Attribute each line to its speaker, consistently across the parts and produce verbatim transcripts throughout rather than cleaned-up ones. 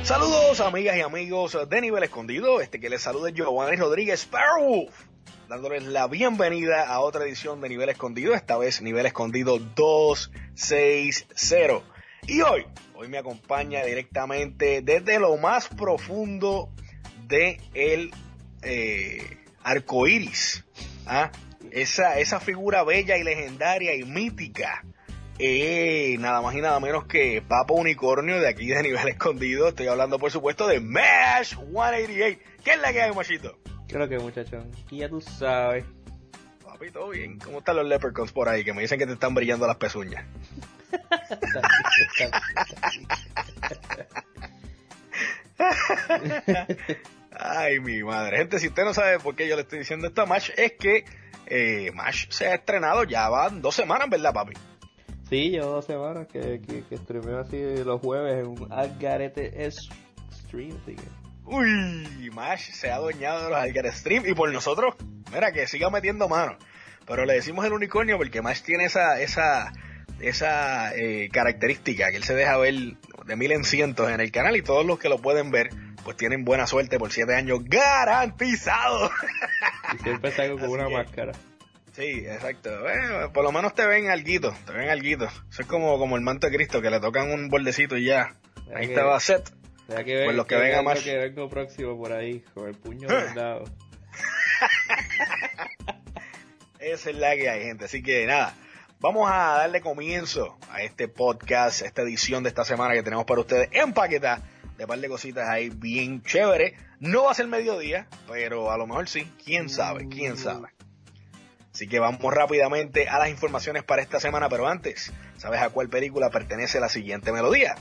Speaker 1: Saludos amigas y amigos de Nivel Escondido, este que les saluda es Giovanni Rodríguez Sparrow, dándoles la bienvenida a otra edición de Nivel Escondido, esta vez Nivel Escondido doscientos sesenta. Y hoy, hoy me acompaña directamente desde lo más profundo de el eh, arco iris, ¿ah? esa, esa figura bella y legendaria y mítica. Eh, nada más y nada menos que Papo Unicornio de aquí de Nivel Escondido. Estoy hablando por supuesto de Mash ciento ochenta y ocho. ¿Qué es la que hay, Machito?
Speaker 2: ¿Qué es lo que hay, muchachón? Y ya tú sabes.
Speaker 1: Papi, todo bien. ¿Cómo están los leprechauns por ahí? Que me dicen que te están brillando las pezuñas. Ay, mi madre. Gente, si usted no sabe por qué yo le estoy diciendo esto a Mash, es que eh, Mash se ha estrenado ya van dos semanas, ¿verdad, papi?
Speaker 2: Sí, llevo dos semanas que, que, que streameo así los jueves en un Algarete stream, así que...
Speaker 1: Uy, Mash se ha adueñado de los Algarete stream y por nosotros, mira, que siga metiendo mano. Pero le decimos el unicornio porque Mash tiene esa esa esa eh, característica que él se deja ver de mil en cientos en el canal y todos los que lo pueden ver pues tienen buena suerte por siete años garantizado.
Speaker 2: Y siempre salgo con una
Speaker 1: que... máscara. Sí, exacto. Bueno, por lo menos te ven alguito, te ven alguito. Eso es como, como el manto de Cristo, que le tocan un bordecito y ya. Ahí
Speaker 2: que,
Speaker 1: estaba set.
Speaker 2: Que ven,
Speaker 1: pues los que,
Speaker 2: que
Speaker 1: vengan más.
Speaker 2: Que vengo próximo por ahí, con el puño vendado.
Speaker 1: Esa es la que hay, gente. Así que nada, vamos a darle comienzo a este podcast, a esta edición de esta semana que tenemos para ustedes empaquetada de un par de cositas ahí bien chévere. No va a ser mediodía, pero a lo mejor sí. ¿Quién sabe? ¿Quién sabe? Así que vamos rápidamente a las informaciones para esta semana, pero antes, ¿sabes a cuál película pertenece la siguiente melodía?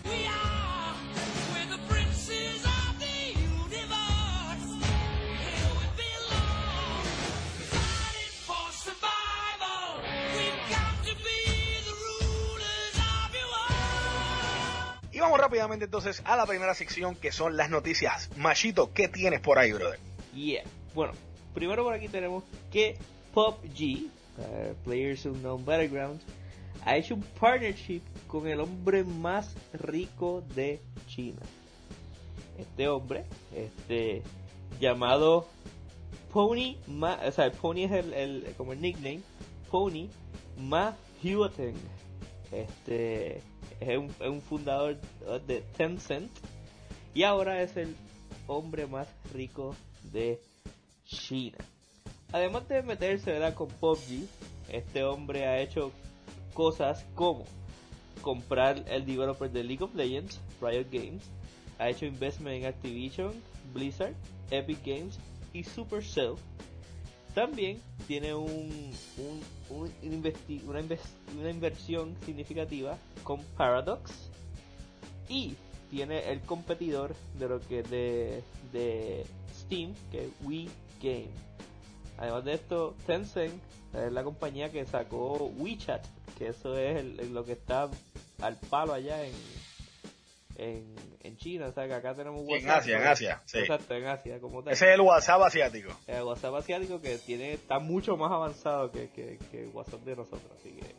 Speaker 1: Y vamos rápidamente entonces a la primera sección, que son las noticias. Machito, ¿qué tienes por ahí, brother?
Speaker 2: Yeah, bueno, primero por aquí tenemos que P U B G, uh, Players Unknown Battlegrounds, ha hecho un partnership con el hombre más rico de China. Este hombre, este llamado Pony Ma, o sea, Pony es el, el como el nickname, Pony Ma Huateng. Este es un, es un fundador de Tencent y ahora es el hombre más rico de China. Además de meterse, ¿verdad?, con P U B G, este hombre ha hecho cosas como comprar el developer de League of Legends, Riot Games, ha hecho investment en Activision, Blizzard, Epic Games y Supercell. También tiene un, un, un investi- una, invest- una inversión significativa con Paradox y tiene el competidor de lo que de, de Steam, que es WeGame. Además de esto, Tencent es la compañía que sacó WeChat, que eso es el, el, lo que está al palo allá en en, en China. O sea, que acá tenemos WhatsApp.
Speaker 1: En Asia, en Asia, sí.
Speaker 2: Exacto, en Asia, como tal.
Speaker 1: Ese es el WhatsApp asiático.
Speaker 2: El WhatsApp asiático que tiene está mucho más avanzado que, que, que el WhatsApp de nosotros, así que...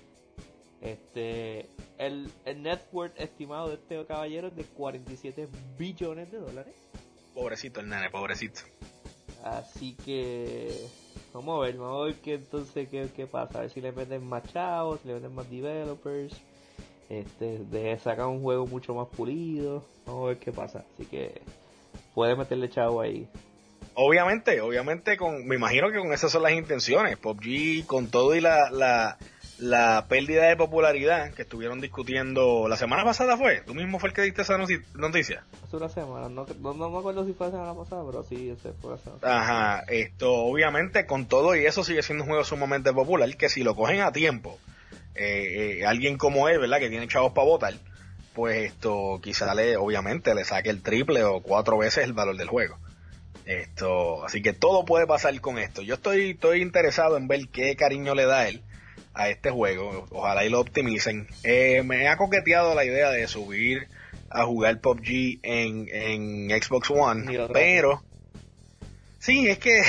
Speaker 2: Este, el, el net worth estimado de este caballero es de cuarenta y siete billones de dólares.
Speaker 1: Pobrecito el nene, pobrecito.
Speaker 2: Así que vamos a ver, vamos a ver qué entonces qué, qué pasa, a ver si le meten más chavos, si le meten más developers, este, de sacar un juego mucho más pulido, vamos a ver qué pasa, así que puede meterle chavo ahí.
Speaker 1: Obviamente, obviamente con, me imagino que con esas son las intenciones. P U B G con todo y la, la la pérdida de popularidad que estuvieron discutiendo la semana pasada, ¿fue? ¿Tú mismo fue el que diste esa noticia?
Speaker 2: Hace una semana, no, no, no me acuerdo si fue la semana pasada, pero sí, ese fue la semana
Speaker 1: pasada. Ajá, esto obviamente con todo y eso sigue siendo un juego sumamente popular, que si lo cogen a tiempo, eh, eh, alguien como él, ¿verdad? Que tiene chavos para votar, pues esto quizá le, obviamente le saque el triple o cuatro veces el valor del juego. Esto, así que todo puede pasar con esto. Yo estoy, estoy interesado en ver qué cariño le da él a este juego, ojalá y lo optimicen. Eh, me ha coqueteado la idea de subir a jugar P U B G en, en Xbox One, pero sí, es que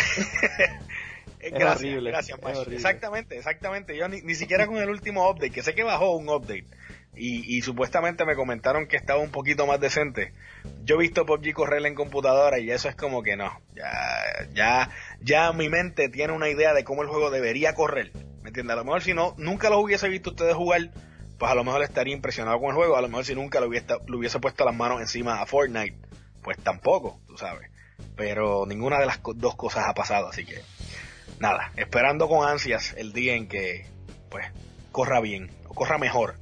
Speaker 2: es
Speaker 1: gracias,
Speaker 2: horrible,
Speaker 1: gracias,
Speaker 2: es horrible.
Speaker 1: Exactamente, exactamente. Yo ni, ni siquiera con el último update, que sé que bajó un update y, y supuestamente me comentaron que estaba un poquito más decente. yo he visto P U B G correr en computadora y eso es como que no, ya, ya, ya mi mente tiene una idea de cómo el juego debería correr, ¿me entiendes? A lo mejor si no, nunca los hubiese visto ustedes jugar, pues a lo mejor estaría impresionado con el juego, a lo mejor si nunca le hubiese, le hubiese puesto las manos encima a Fortnite, pues tampoco, tú sabes, pero ninguna de las co- dos cosas ha pasado, así que nada, esperando con ansias el día en que, pues, corra bien, o corra mejor,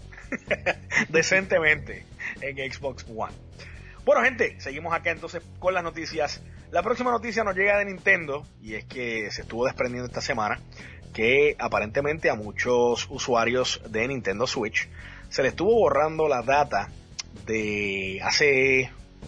Speaker 1: decentemente en Xbox One. Bueno, gente, seguimos acá entonces con las noticias. La próxima noticia nos llega de Nintendo y es que se estuvo desprendiendo esta semana que aparentemente a muchos usuarios de Nintendo Switch se le estuvo borrando la data de hace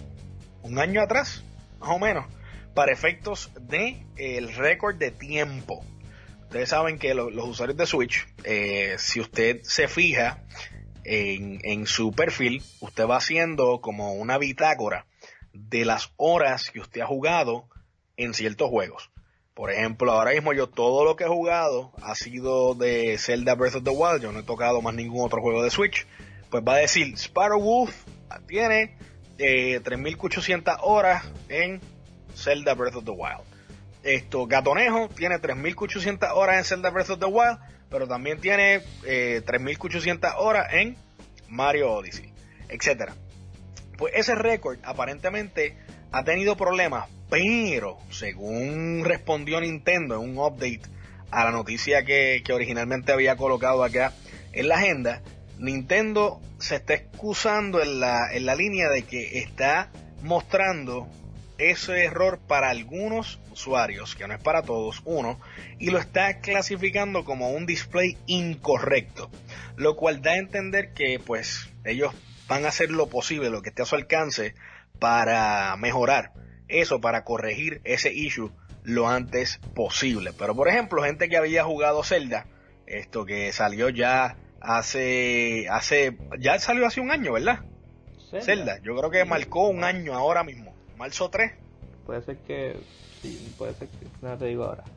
Speaker 1: un año atrás, más o menos, para efectos de eh, el récord de tiempo. Ustedes saben que lo, los usuarios de Switch, eh, si usted se fija en, en su perfil, usted va haciendo como una bitácora de las horas que usted ha jugado en ciertos juegos. Por ejemplo, ahora mismo yo todo lo que he jugado ha sido de Zelda Breath of the Wild, yo no he tocado más ningún otro juego de Switch, pues va a decir Sparrow Wolf tiene eh, tres mil ochocientas horas en Zelda Breath of the Wild. Esto, Gatonejo tiene tres mil ochocientas horas en Zelda Breath of the Wild, pero también tiene eh, tres mil ochocientas horas en Mario Odyssey, etcétera. Pues ese récord aparentemente ha tenido problemas, pero según respondió Nintendo en un update a la noticia que, que originalmente había colocado acá en la agenda, Nintendo se está excusando en la, en la línea de que está mostrando ese error para algunos usuarios, que no es para todos, uno, y lo está clasificando como un display incorrecto, lo cual da a entender que pues ellos van a hacer lo posible, lo que esté a su alcance, para mejorar eso, para corregir ese issue lo antes posible. Pero por ejemplo, gente que había jugado Zelda, esto que salió ya hace, hace, ya salió hace un año, ¿verdad? Zelda, Zelda yo creo que sí, marcó un año ahora mismo, marzo tres.
Speaker 2: Puede ser que, sí, puede ser que, no te digo ahora.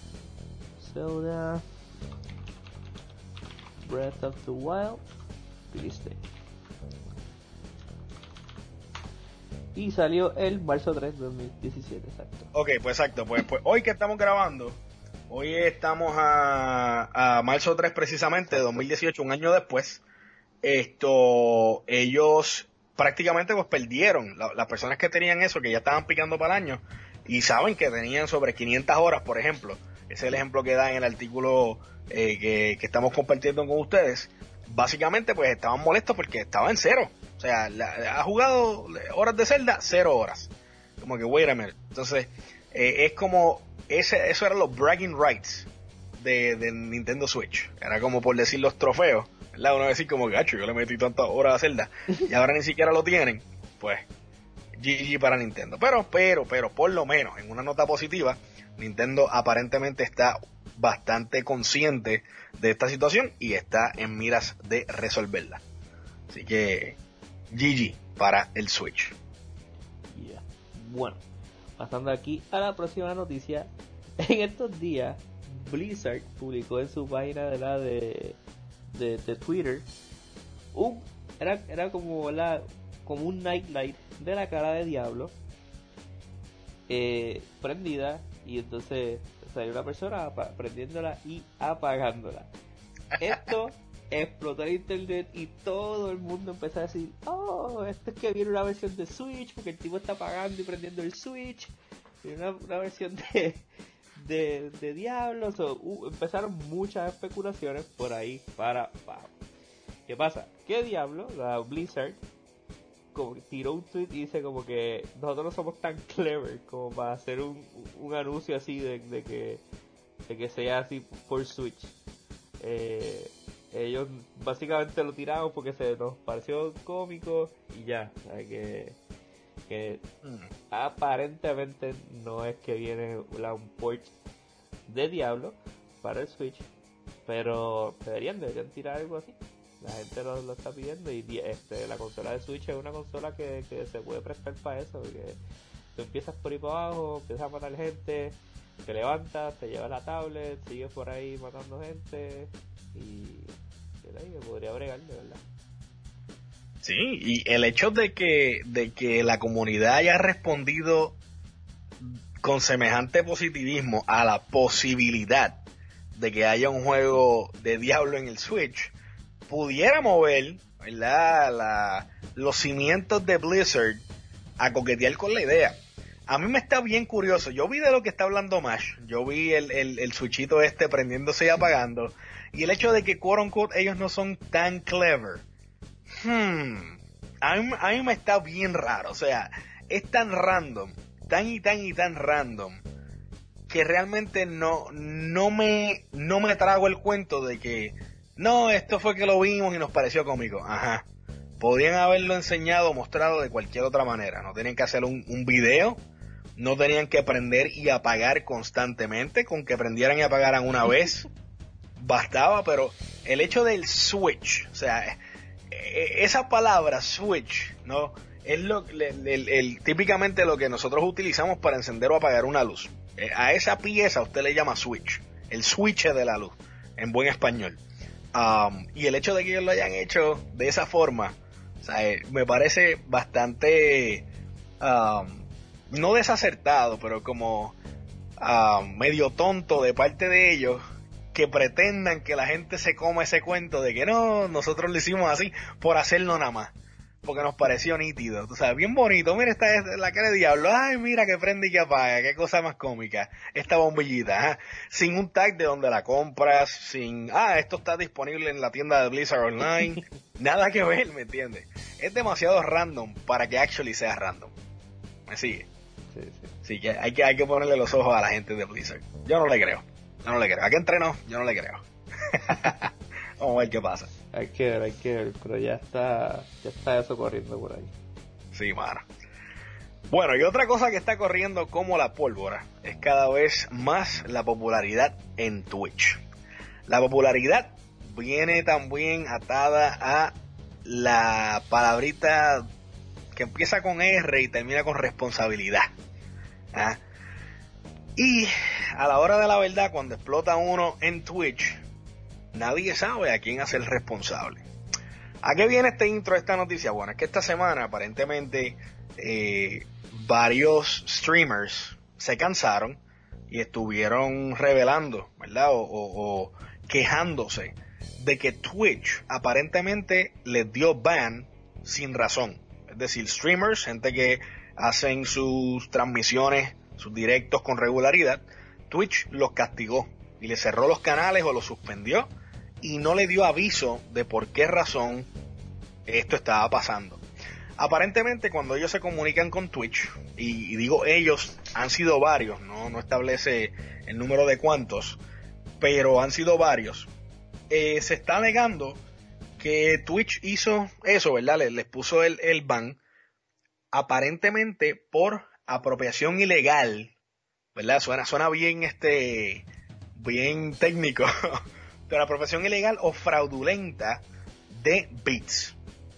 Speaker 2: Zelda Breath of the Wild release date. Y salió el marzo tres de dos mil diecisiete, exacto.
Speaker 1: Ok, pues exacto, pues, pues hoy que estamos grabando, hoy estamos a, a marzo tres precisamente de dos mil dieciocho, un año después. Esto, ellos prácticamente pues perdieron, la, las personas que tenían eso, que ya estaban picando para el año, y saben que tenían sobre quinientas horas, por ejemplo. Ese es el ejemplo que da en el artículo eh, que, que estamos compartiendo con ustedes. Básicamente pues estaban molestos porque estaba en cero. O sea, la, ha jugado horas de Zelda, cero horas. Como que, wait a minute. Entonces, eh, es como, ese, eso eran los bragging rights de, de Nintendo Switch. Era como por decir los trofeos, ¿verdad? Uno decir como, gacho, yo le metí tantas horas a Zelda y ahora ni siquiera lo tienen. Pues, G G para Nintendo. Pero, pero, pero, por lo menos, en una nota positiva, Nintendo aparentemente está bastante consciente de esta situación y está en miras de resolverla. Así que G G para el Switch.
Speaker 2: Yeah. Bueno, pasando aquí a la próxima noticia. En estos días Blizzard publicó en su página de la de, de, de Twitter un, era, era como la como un nightlight de la cara de Diablo eh, prendida, y entonces salió una persona prendiéndola y apagándola. Esto explotó el internet y todo el mundo empezó a decir, oh, esto es que viene una versión de Switch, porque el tipo está apagando y prendiendo el Switch, y una, una versión de de, de Diablo. So, uh, empezaron muchas especulaciones por ahí para abajo. ¿Qué pasa? Que Diablo, la Blizzard, como que tiró un tweet y dice como que nosotros no somos tan clever como para hacer un, un anuncio así de, de que de que sea así por Switch. Eh, ellos básicamente lo tiramos porque se nos pareció cómico y ya. O sea, que, que mm. aparentemente no es que viene la, un port de Diablo para el Switch, pero deberían, deberían tirar algo así. La gente lo, lo está pidiendo y este, la consola de Switch es una consola que, que se puede prestar para eso, porque tú empiezas por ahí para abajo, empiezas a matar gente, te levantas, te llevas la tablet, sigues por ahí matando gente y de ahí me podría bregar, de verdad.
Speaker 1: Sí, y el hecho de que, de que la comunidad haya respondido con semejante positivismo a la posibilidad de que haya un juego de Diablo en el Switch, pudiera mover, ¿verdad?, la, los cimientos de Blizzard a coquetear con la idea. A mí me está bien curioso. Yo vi de lo que está hablando Mash. Yo vi el, el, el switchito este prendiéndose y apagando. Y el hecho de que, quote unquote, ellos no son tan clever. Hmm. A mí, a mí me está bien raro. O sea, es tan random, tan y tan y tan random, que realmente no, no me, no me trago el cuento de que, no, esto fue que lo vimos y nos pareció cómico. Ajá. Podían haberlo enseñado o mostrado de cualquier otra manera. No tenían que hacer un, un video. No tenían que prender y apagar constantemente. Con que prendieran y apagaran una vez bastaba. Pero el hecho del switch, o sea, esa palabra switch, ¿no?, es lo, el, el, el, típicamente lo que nosotros utilizamos para encender o apagar una luz. A esa pieza usted le llama switch. El switch de la luz, en buen español. Um, y el hecho de que ellos lo hayan hecho de esa forma, o sea, eh, me parece bastante, um, no desacertado, pero como um, medio tonto de parte de ellos, que pretendan que la gente se coma ese cuento de que no, nosotros lo hicimos así por hacerlo nada más, porque nos pareció nítido, tú sabes, bien bonito. Mira, esta es la cara de Diablo, ay, mira que prende y que apaga, qué cosa más cómica, esta bombillita, ¿eh? Sin un tag de donde la compras, sin, ah, esto está disponible en la tienda de Blizzard Online, nada que ver, ¿me entiendes? Es demasiado random para que actually sea random, ¿me sigue?
Speaker 2: Sí, sí.
Speaker 1: Sí, que hay que, hay que ponerle los ojos a la gente de Blizzard. Yo no le creo, yo no le creo, ¿a qué entrenó? Yo no le creo. Vamos a ver qué pasa.
Speaker 2: Hay que ver, hay que ver, pero ya está, ya está eso corriendo por ahí.
Speaker 1: Sí, mano. Bueno, y otra cosa que está corriendo como la pólvora es cada vez más la popularidad en Twitch. La popularidad viene también atada a la palabrita que empieza con R y termina con responsabilidad. ¿Ah? Y a la hora de la verdad, cuando explota uno en Twitch, nadie sabe a quién hacer responsable. ¿A qué viene este intro de esta noticia? Bueno, es que esta semana aparentemente eh, varios streamers se cansaron y estuvieron revelando, ¿verdad? O, o, o quejándose de que Twitch aparentemente les dio ban sin razón. Es decir, streamers, gente que hacen sus transmisiones, sus directos con regularidad, Twitch los castigó y les cerró los canales o los suspendió y no le dio aviso de por qué razón esto estaba pasando. Aparentemente, cuando ellos se comunican con Twitch, y, y digo ellos, han sido varios, no, no establece el número de cuántos, pero han sido varios, eh, se está alegando que Twitch hizo eso, ¿verdad? Les, les puso el, el ban, aparentemente por apropiación ilegal, ¿verdad? Suena, suena bien, este, bien técnico, pero apropiación ilegal o fraudulenta de bits.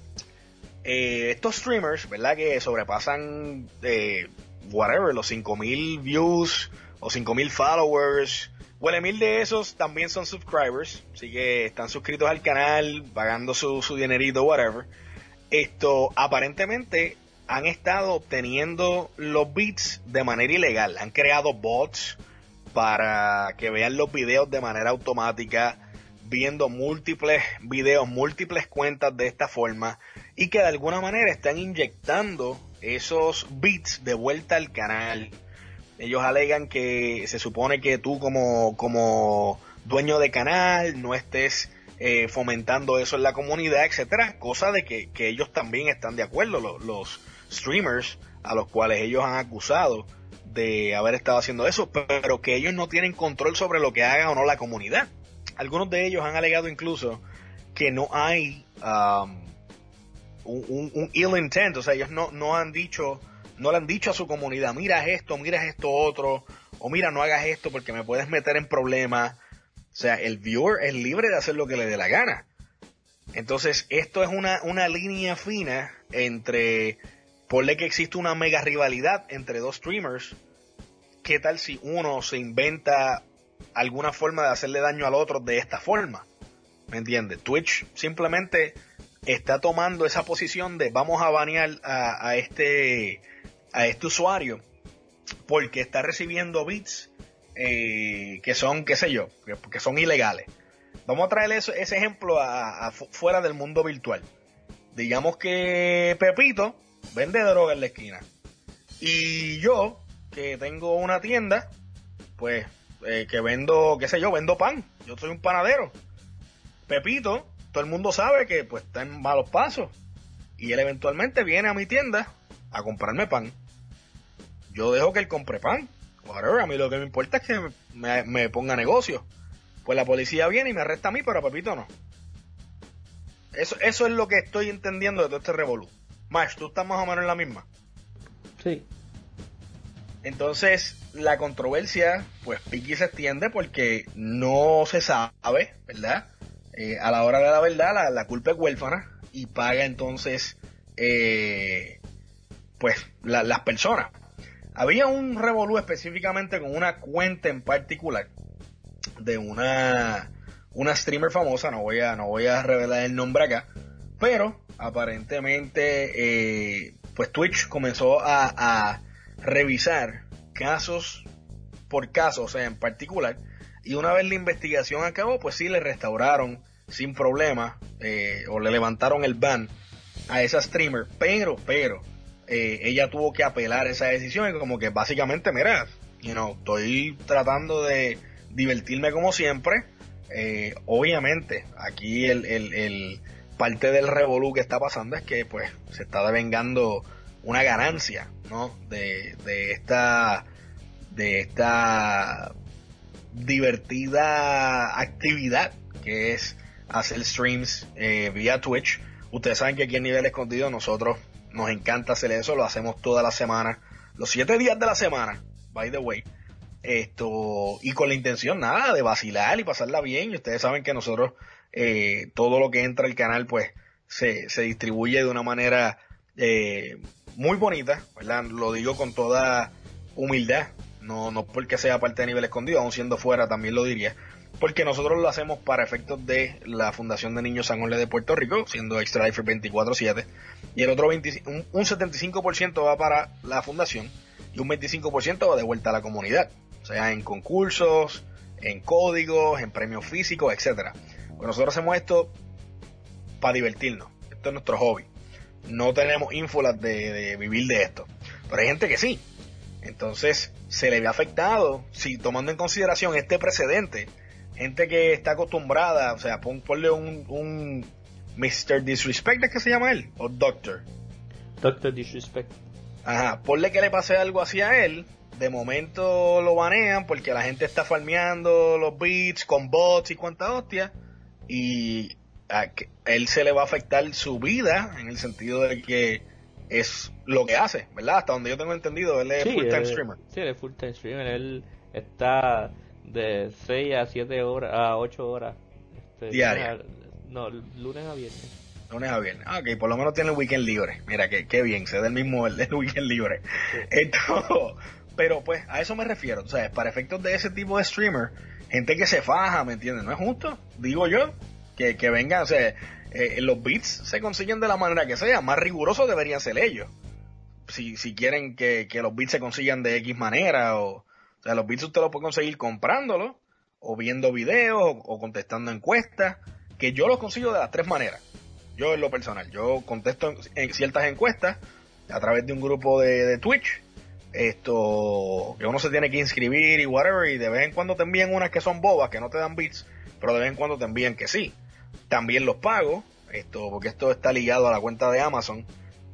Speaker 1: Eh, estos streamers, ¿verdad?, que sobrepasan eh, whatever, los cinco mil views o cinco mil followers, bueno, mil de esos también son subscribers, así que están suscritos al canal, pagando su, su dinerito, whatever. Esto, aparentemente, han estado obteniendo los bits de manera ilegal, han creado bots para que vean los videos de manera automática, viendo múltiples videos, múltiples cuentas de esta forma, y que de alguna manera están inyectando esos bits de vuelta al canal. Ellos alegan que se supone que tú como, como dueño de canal no estés eh, fomentando eso en la comunidad, etcétera, cosa de que, que ellos también están de acuerdo, los, los streamers a los cuales ellos han acusado de haber estado haciendo eso, pero que ellos no tienen control sobre lo que haga o no la comunidad. Algunos de ellos han alegado incluso que no hay um, un, un, un ill intent, o sea, ellos no, no han dicho, no le han dicho a su comunidad, mira esto, mira esto otro, o mira, no hagas esto porque me puedes meter en problemas. O sea, el viewer es libre de hacer lo que le dé la gana. Entonces, esto es una, una línea fina entre, ponle que existe una mega rivalidad entre dos streamers. ¿Qué tal si uno se inventa alguna forma de hacerle daño al otro de esta forma? ¿Me entiendes? Twitch simplemente está tomando esa posición de vamos a banear a, a este a este usuario porque está recibiendo bits eh, que son, qué sé yo, que, que son ilegales. Vamos a traer eso, ese ejemplo a, a fuera del mundo virtual. Digamos que Pepito vende droga en la esquina y yo, que tengo una tienda, pues eh, que vendo, qué sé yo, vendo pan. Yo soy un panadero. Pepito, todo el mundo sabe que pues está en malos pasos y él eventualmente viene a mi tienda a comprarme pan. Yo dejo que él compre pan. Whatever, a mí lo que me importa es que me, me ponga negocio. Pues la policía viene y me arresta a mí, pero a Pepito no. Eso, eso es lo que estoy entendiendo de todo este revolú. Max, tú estás más o menos en la misma.
Speaker 2: Sí.
Speaker 1: Entonces, la controversia, pues piqui se extiende porque no se sabe, ¿verdad? Eh, a la hora de la verdad, la, la culpa es huérfana y paga entonces, eh, pues, la, las personas. Había un revolú específicamente con una cuenta en particular de una, una streamer famosa, no voy a, no voy a revelar el nombre acá, pero aparentemente, eh, pues Twitch comenzó a, a revisar casos por caso, o sea, en particular, y una vez la investigación acabó, pues sí le restauraron sin problema, eh, o le levantaron el ban a esa streamer, pero, pero, eh, ella tuvo que apelar esa decisión y como que básicamente, mira, you know, estoy tratando de divertirme como siempre, eh, obviamente, aquí el, el, el parte del revolú que está pasando es que pues se está devengando una ganancia, ¿no? De, de esta de esta divertida actividad que es hacer streams eh, vía Twitch. Ustedes saben que aquí en Nivel Escondido nosotros nos encanta hacer eso, lo hacemos toda la semana, los siete días de la semana, by the way. Esto, y con la intención nada de vacilar y pasarla bien, y ustedes saben que nosotros eh, todo lo que entra al canal pues se, se distribuye de una manera eh, muy bonita, ¿verdad? Lo digo con toda humildad, no, no porque sea parte de Nivel Escondido, aún siendo fuera también lo diría, porque nosotros lo hacemos para efectos de la Fundación de Niños San Jorge de Puerto Rico, siendo Extra Life veinticuatro siete, y el otro veinticinco, un, un setenta y cinco por ciento va para la fundación y un veinticinco por ciento va de vuelta a la comunidad, o sea, en concursos, en códigos, en premios físicos, etcétera. Pues nosotros hacemos esto para divertirnos, esto es nuestro hobby. No tenemos ínfulas de, de vivir de esto, pero hay gente que sí. Entonces se le ve afectado, si tomando en consideración este precedente, gente que está acostumbrada, o sea, pon, ponle un, un mister Disrespect, ¿es que se llama él? O doctor
Speaker 2: doctor Disrespect.
Speaker 1: Ajá, ponle que le pase algo así a él, de momento lo banean porque la gente está farmeando los beats con bots y cuanta hostia, y a que él se le va a afectar su vida en el sentido de que es lo que hace, ¿verdad? Hasta donde yo tengo entendido, él es
Speaker 2: sí,
Speaker 1: full time
Speaker 2: él,
Speaker 1: streamer.
Speaker 2: Sí, él es full time streamer, él está de seis a siete horas, a ocho horas. Este,
Speaker 1: Diaria.
Speaker 2: Lunes a, no, lunes a viernes.
Speaker 1: Lunes a viernes. Ah, ok, por lo menos tiene el weekend libre. Mira, que qué bien, se da el mismo el, el weekend libre. Sí. Esto, pero pues a eso me refiero, o sea, para efectos de ese tipo de streamer, gente que se faja, ¿me entiendes? ¿No es justo? Digo yo, que, que vengan, o sea, eh, los beats se consiguen de la manera que sea, más rigurosos deberían ser ellos. Si, si quieren que, que los beats se consigan de X manera, o, o sea, los beats usted los puede conseguir comprándolos, o viendo videos, o, o contestando encuestas, que yo los consigo de las tres maneras. Yo en lo personal, yo contesto en, en ciertas encuestas a través de un grupo de, de Twitch, esto, que uno se tiene que inscribir y whatever, y de vez en cuando te envían unas que son bobas, que no te dan bits, pero de vez en cuando te envían que sí. También los pago, esto, porque esto está ligado a la cuenta de Amazon,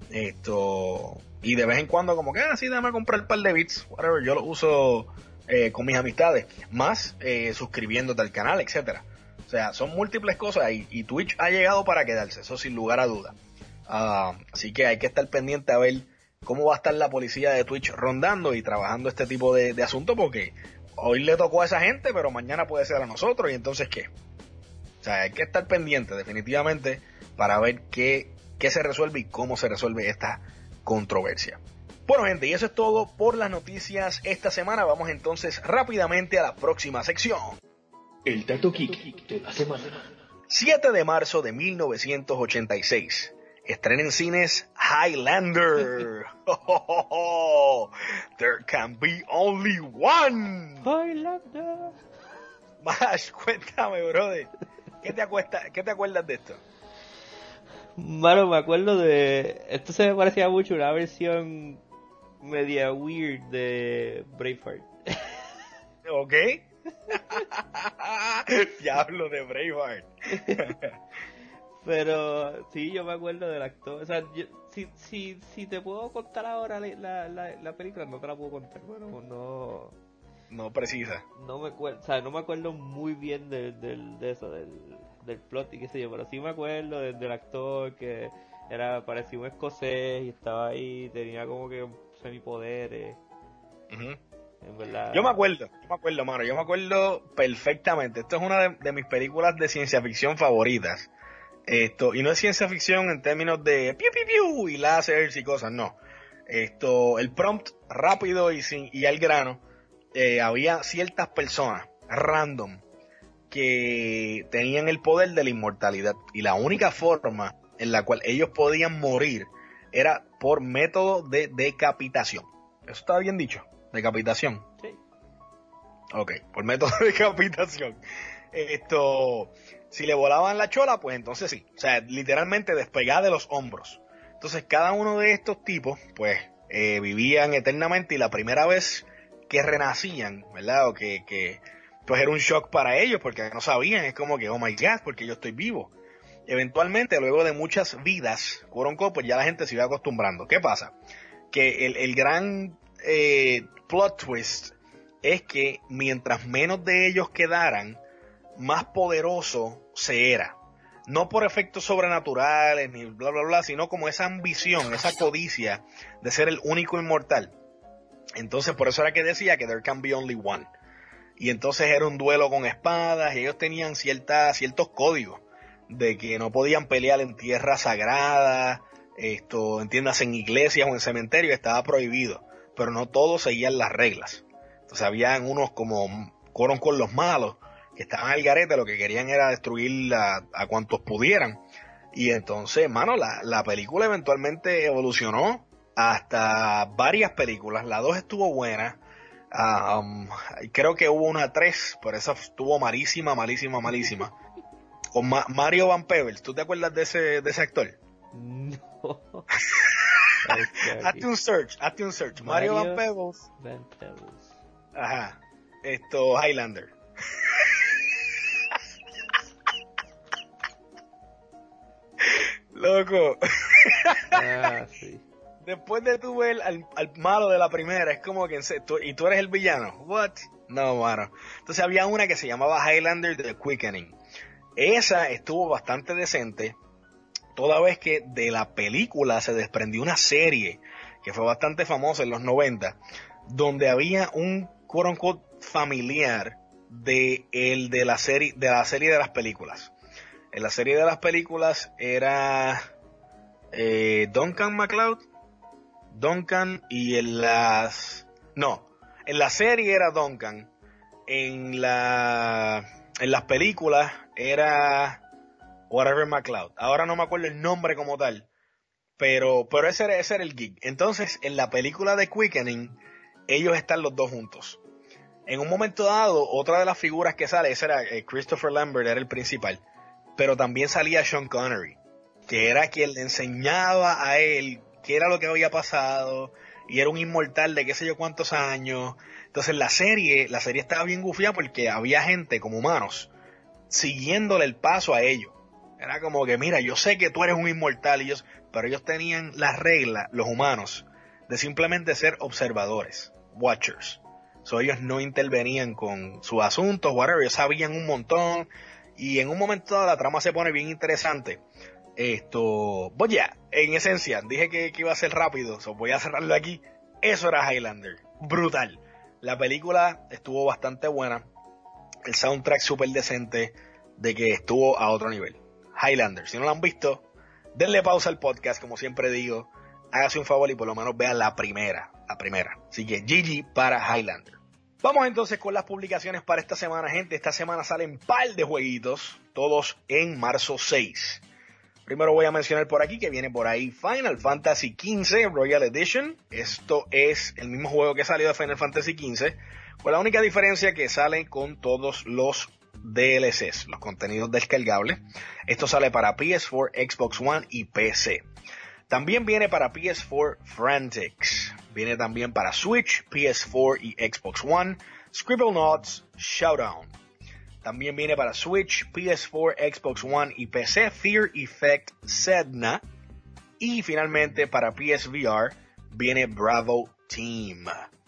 Speaker 1: esto, y de vez en cuando como que, ah, sí, déjame comprar un par de bits, whatever, yo los uso eh, con mis amistades, más eh, suscribiéndote al canal, etcétera. O sea, son múltiples cosas y, y Twitch ha llegado para quedarse, eso sin lugar a duda. Uh, así que hay que estar pendiente a ver cómo va a estar la policía de Twitch rondando y trabajando este tipo de, de asuntos, porque hoy le tocó a esa gente, pero mañana puede ser a nosotros, y entonces ¿qué? O sea, hay que estar pendiente definitivamente para ver qué, qué se resuelve y cómo se resuelve esta controversia. Bueno, gente, y eso es todo por las noticias esta semana. Vamos entonces rápidamente a la próxima sección.
Speaker 3: El dato geek de la semana.
Speaker 1: siete de marzo de mil novecientos ochenta y seis. Estrena en cines Highlander. Oh, oh, oh, oh. There can be only one.
Speaker 2: Highlander.
Speaker 1: Mash, cuéntame, brother. ¿Qué te, acuesta, ¿Qué te acuerdas de esto?
Speaker 2: Mano, me acuerdo de... Esto se me parecía mucho una versión media weird de Braveheart.
Speaker 1: ¿Ok? Diablo de Braveheart.
Speaker 2: Pero sí, yo me acuerdo del actor. O sea, yo, si, si, si te puedo contar ahora la, la, la película, no te la puedo contar. Bueno, no...
Speaker 1: No precisa.
Speaker 2: No me acuerdo, o sea, no me acuerdo muy bien del, del, de eso, del, del plot y qué sé yo, pero sí me acuerdo del, del actor que era, parecía un escocés y estaba ahí, tenía como que semipoderes.
Speaker 1: Uh-huh.
Speaker 2: En verdad.
Speaker 1: Yo me acuerdo, yo me acuerdo, mano, yo me acuerdo perfectamente. Esto es una de, de mis películas de ciencia ficción favoritas. Esto, y no es ciencia ficción en términos de piu piu piu y láseres y cosas, no. Esto, el prompt rápido y sin, y al grano. Eh, había ciertas personas random que tenían el poder de la inmortalidad y la única forma en la cual ellos podían morir era por método de decapitación. Eso está bien dicho, decapitación.
Speaker 2: Sí.
Speaker 1: Ok, por método de decapitación. Esto, si le volaban la chola, pues entonces sí, o sea, literalmente despegada de los hombros. Entonces cada uno de estos tipos, pues, eh, vivían eternamente y la primera vez que renacían, ¿verdad? O que, que pues era un shock para ellos porque no sabían, es como que, oh my God, porque yo estoy vivo. Eventualmente, luego de muchas vidas, quote, pues ya la gente se iba acostumbrando. ¿Qué pasa? Que el, el gran eh, plot twist es que mientras menos de ellos quedaran, más poderoso se era. No por efectos sobrenaturales ni bla bla bla, sino como esa ambición, esa codicia de ser el único inmortal. Entonces por eso era que decía que there can be only one. Y entonces era un duelo con espadas y ellos tenían cierta, ciertos códigos de que no podían pelear en tierra sagrada, esto, entiendas, en iglesias o en cementerios, estaba prohibido, pero no todos seguían las reglas. Entonces habían unos como coron con los malos que estaban al garete, lo que querían era destruir a, a cuantos pudieran. Y entonces, mano, la, la película eventualmente evolucionó hasta varias películas. La dos estuvo buena. Uh, um, creo que hubo una tres, pero esa estuvo malísima, malísima, malísima. Con Ma- Mario Van Peebles. ¿Tú te acuerdas de ese, de ese actor?
Speaker 2: No.
Speaker 1: Hazte un search, hazte un search. Mario, Mario Van Peebles.
Speaker 2: Van Peebles.
Speaker 1: Ajá. Esto, Highlander. Loco.
Speaker 2: Ah, sí.
Speaker 1: Después de tu ver al, al malo de la primera, es como que tú, y tú eres el villano. What? No, mano. Entonces había una que se llamaba Highlander The Quickening. Esa estuvo bastante decente, toda vez que de la película se desprendió una serie que fue bastante famosa en los noventa, donde había un quote unquote familiar de el de la serie de la serie de las películas. En la serie de las películas era eh, Duncan MacLeod, Duncan, y en las no, en la serie era Duncan, en la en las películas era whatever MacLeod. Ahora no me acuerdo el nombre como tal, pero pero ese era, ese era el gig. Entonces, en la película de Quickening, ellos están los dos juntos. En un momento dado, otra de las figuras que sale, ese era eh, Christopher Lambert, era el principal, pero también salía Sean Connery, que era quien le enseñaba a él qué era lo que había pasado, y era un inmortal de qué sé yo cuántos años. Entonces la serie, la serie estaba bien gufiada porque había gente como humanos siguiéndole el paso a ellos. Era como que, mira, yo sé que tú eres un inmortal, y ellos, pero ellos tenían la regla, los humanos, de simplemente ser observadores, watchers. So, ellos no intervenían con sus asuntos, whatever, ellos sabían un montón, y en un momento dado la trama se pone bien interesante. Esto, pues ya, en esencia, dije que, que iba a ser rápido, so voy a cerrarlo aquí. Eso era Highlander, brutal. La película estuvo bastante buena, el soundtrack súper decente, de que estuvo a otro nivel. Highlander, si no lo han visto, denle pausa al podcast, como siempre digo, hágase un favor y por lo menos vean la primera, la primera. Así que G G para Highlander. Vamos entonces con las publicaciones para esta semana, gente. Esta semana salen par de jueguitos, todos en marzo seis. Primero voy a mencionar por aquí que viene por ahí Final Fantasy quince Royal Edition. Esto es el mismo juego que salió de Final Fantasy quince, con la única diferencia que sale con todos los D L Cs, los contenidos descargables. Esto sale para P S cuatro, Xbox One y P C. También viene para P S cuatro Frantics. Viene también para Switch, P S cuatro y Xbox One, Scribblenauts Showdown. También viene para Switch, P S cuatro, Xbox One y P C, Fear Effect Sedna. Y finalmente para P S V R viene Bravo Team.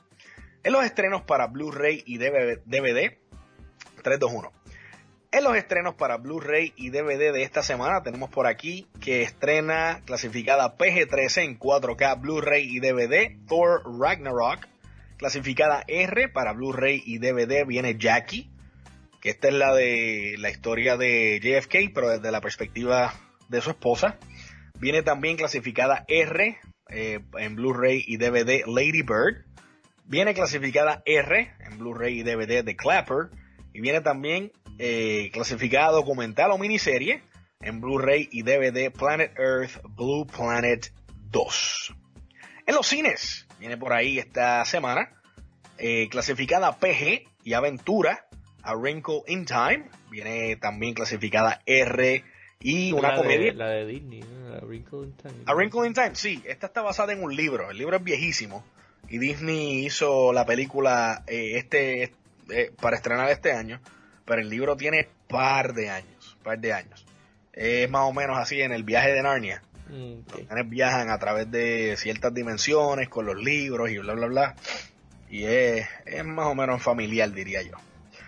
Speaker 1: En los estrenos para Blu-ray y D V D, tres, dos, uno. En los estrenos para Blu-ray y D V D de esta semana tenemos por aquí que estrena clasificada P G trece en cuatro K Blu-ray y D V D Thor Ragnarok. Clasificada R para Blu-ray y D V D viene Jackie, que esta es la de la historia de J F K, pero desde la perspectiva de su esposa. Viene también clasificada R eh, en Blu-ray y D V D Lady Bird. Viene clasificada R en Blu-ray y D V D The Clapper. Y viene también eh, clasificada documental o miniserie en Blu-ray y D V D Planet Earth Blue Planet dos. En los cines viene por ahí esta semana eh, clasificada P G y aventura A Wrinkle in Time. Viene también clasificada R y una
Speaker 2: la
Speaker 1: comedia.
Speaker 2: De, la de Disney, ¿no? A Wrinkle in Time.
Speaker 1: A Wrinkle in Time, sí. Esta está basada en un libro. El libro es viejísimo. Y Disney hizo la película eh, este eh, para estrenar este año. Pero el libro tiene par de años. Par de años. Es más o menos así en el viaje de Narnia.
Speaker 2: Okay.
Speaker 1: Los nenes viajan a través de ciertas dimensiones con los libros y bla, bla, bla. Y es, es más o menos familiar, diría yo.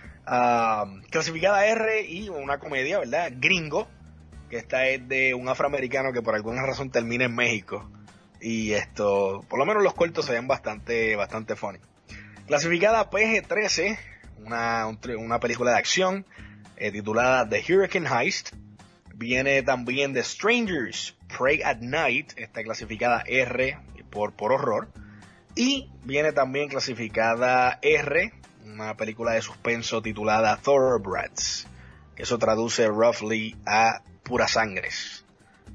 Speaker 1: Uh, clasificada R y una comedia, ¿verdad? Gringo, que esta es de un afroamericano que por alguna razón termina en México. Y esto, por lo menos los cortos se ven bastante, bastante funny. Clasificada P G trece, una, una película de acción eh, titulada The Hurricane Heist. Viene también The Strangers, Pray at Night, está clasificada R por, por horror. Y viene también clasificada R, una película de suspenso titulada Thoroughbreds, que eso traduce roughly a pura sangres.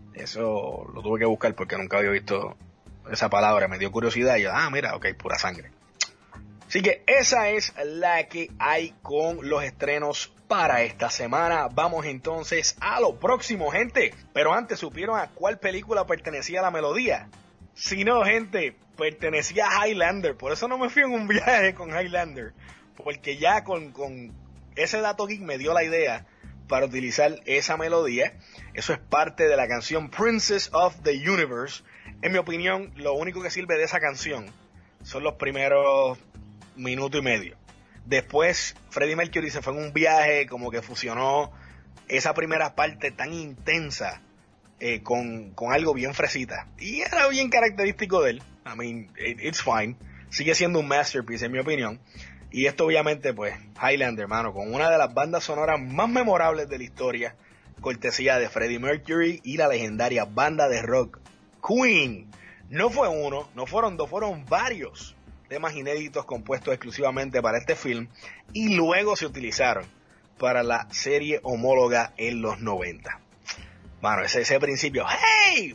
Speaker 1: Eso lo tuve que buscar porque nunca había visto esa palabra, me dio curiosidad y yo, ah, mira, ok, pura sangre. Así que esa es la que hay con los estrenos para esta semana. Vamos entonces a lo próximo, gente. Pero antes, ¿supieron a cuál película pertenecía la melodía? Si no, gente, pertenecía a Highlander. Por eso no me fui en un viaje con Highlander. Porque ya con, con ese dato geek me dio la idea para utilizar esa melodía. Eso es parte de la canción Princess of the Universe. En mi opinión, lo único que sirve de esa canción son los primeros minuto y medio. Después, Freddie Mercury se fue en un viaje, como que fusionó esa primera parte tan intensa eh, con, con algo bien fresita. Y era bien característico de él. I mean, it, it's fine. Sigue siendo un masterpiece, en mi opinión. Y esto obviamente, pues, Highlander, hermano, con una de las bandas sonoras más memorables de la historia, cortesía de Freddie Mercury y la legendaria banda de rock Queen. No fue uno, no fueron dos, fueron varios temas inéditos compuestos exclusivamente para este film y luego se utilizaron para la serie homóloga en los noventa. Bueno, ese, ese principio, ¡hey!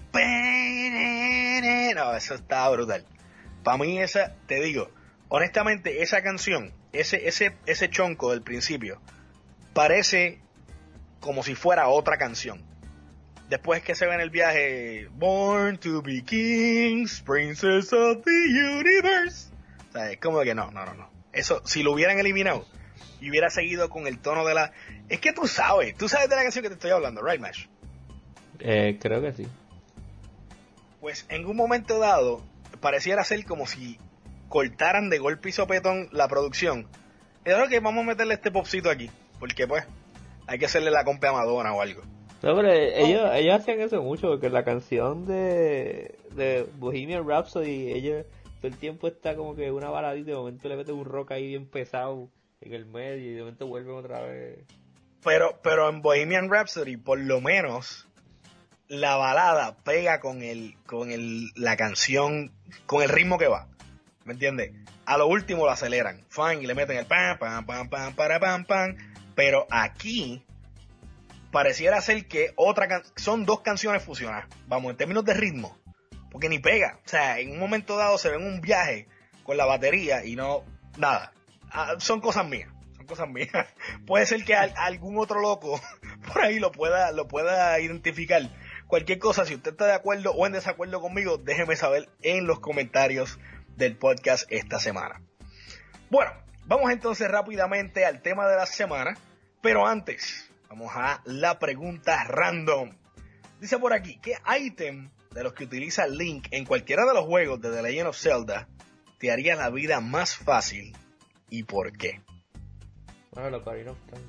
Speaker 1: No, eso está brutal. Para mí esa, te digo, honestamente esa canción, ese, ese, ese chonco del principio, parece como si fuera otra canción. Después que se ve en el viaje, Born to be Kings, Princess of the Universe. O sea, es como que no, no, no, no. Eso, si lo hubieran eliminado y hubiera seguido con el tono de la... Es que tú sabes, tú sabes de la canción que te estoy hablando, right, Mash?
Speaker 2: Eh, creo que sí.
Speaker 1: Pues en un momento dado, pareciera ser como si cortaran de golpe y sopetón la producción. Y ahora que vamos a meterle este popcito aquí, porque pues hay que hacerle la compa a Madonna o algo.
Speaker 2: No, pero ellos, oh. ellos hacían eso mucho, porque la canción de, de Bohemian Rhapsody, ellos todo el tiempo está como que una baladita, de momento le meten un rock ahí bien pesado en el medio y de momento vuelven otra vez. Pero, pero en Bohemian Rhapsody, por lo menos, la balada pega con el, con el, la canción, con el ritmo que va.
Speaker 1: ¿me entiendes? A lo último lo aceleran, fine, y le meten el pam, pam, pam, pam, para, pam, pam, pero aquí pareciera ser que otra can- son dos canciones fusionadas, vamos, en términos de ritmo, porque ni pega, o sea, en un momento dado se ven un viaje con la batería y no, nada, ah, son cosas mías, son cosas mías, puede ser que al, algún otro loco por ahí lo pueda, lo pueda identificar. Cualquier cosa, si usted está de acuerdo o en desacuerdo conmigo, déjeme saber en los comentarios del podcast esta semana. Bueno, vamos entonces rápidamente al tema de la semana, pero antes, vamos a la pregunta random. Dice por aquí, ¿qué ítem de los que utiliza Link en cualquiera de los juegos de The Legend of Zelda te haría la vida más fácil y por qué?
Speaker 2: Bueno, la Ocarina of Time.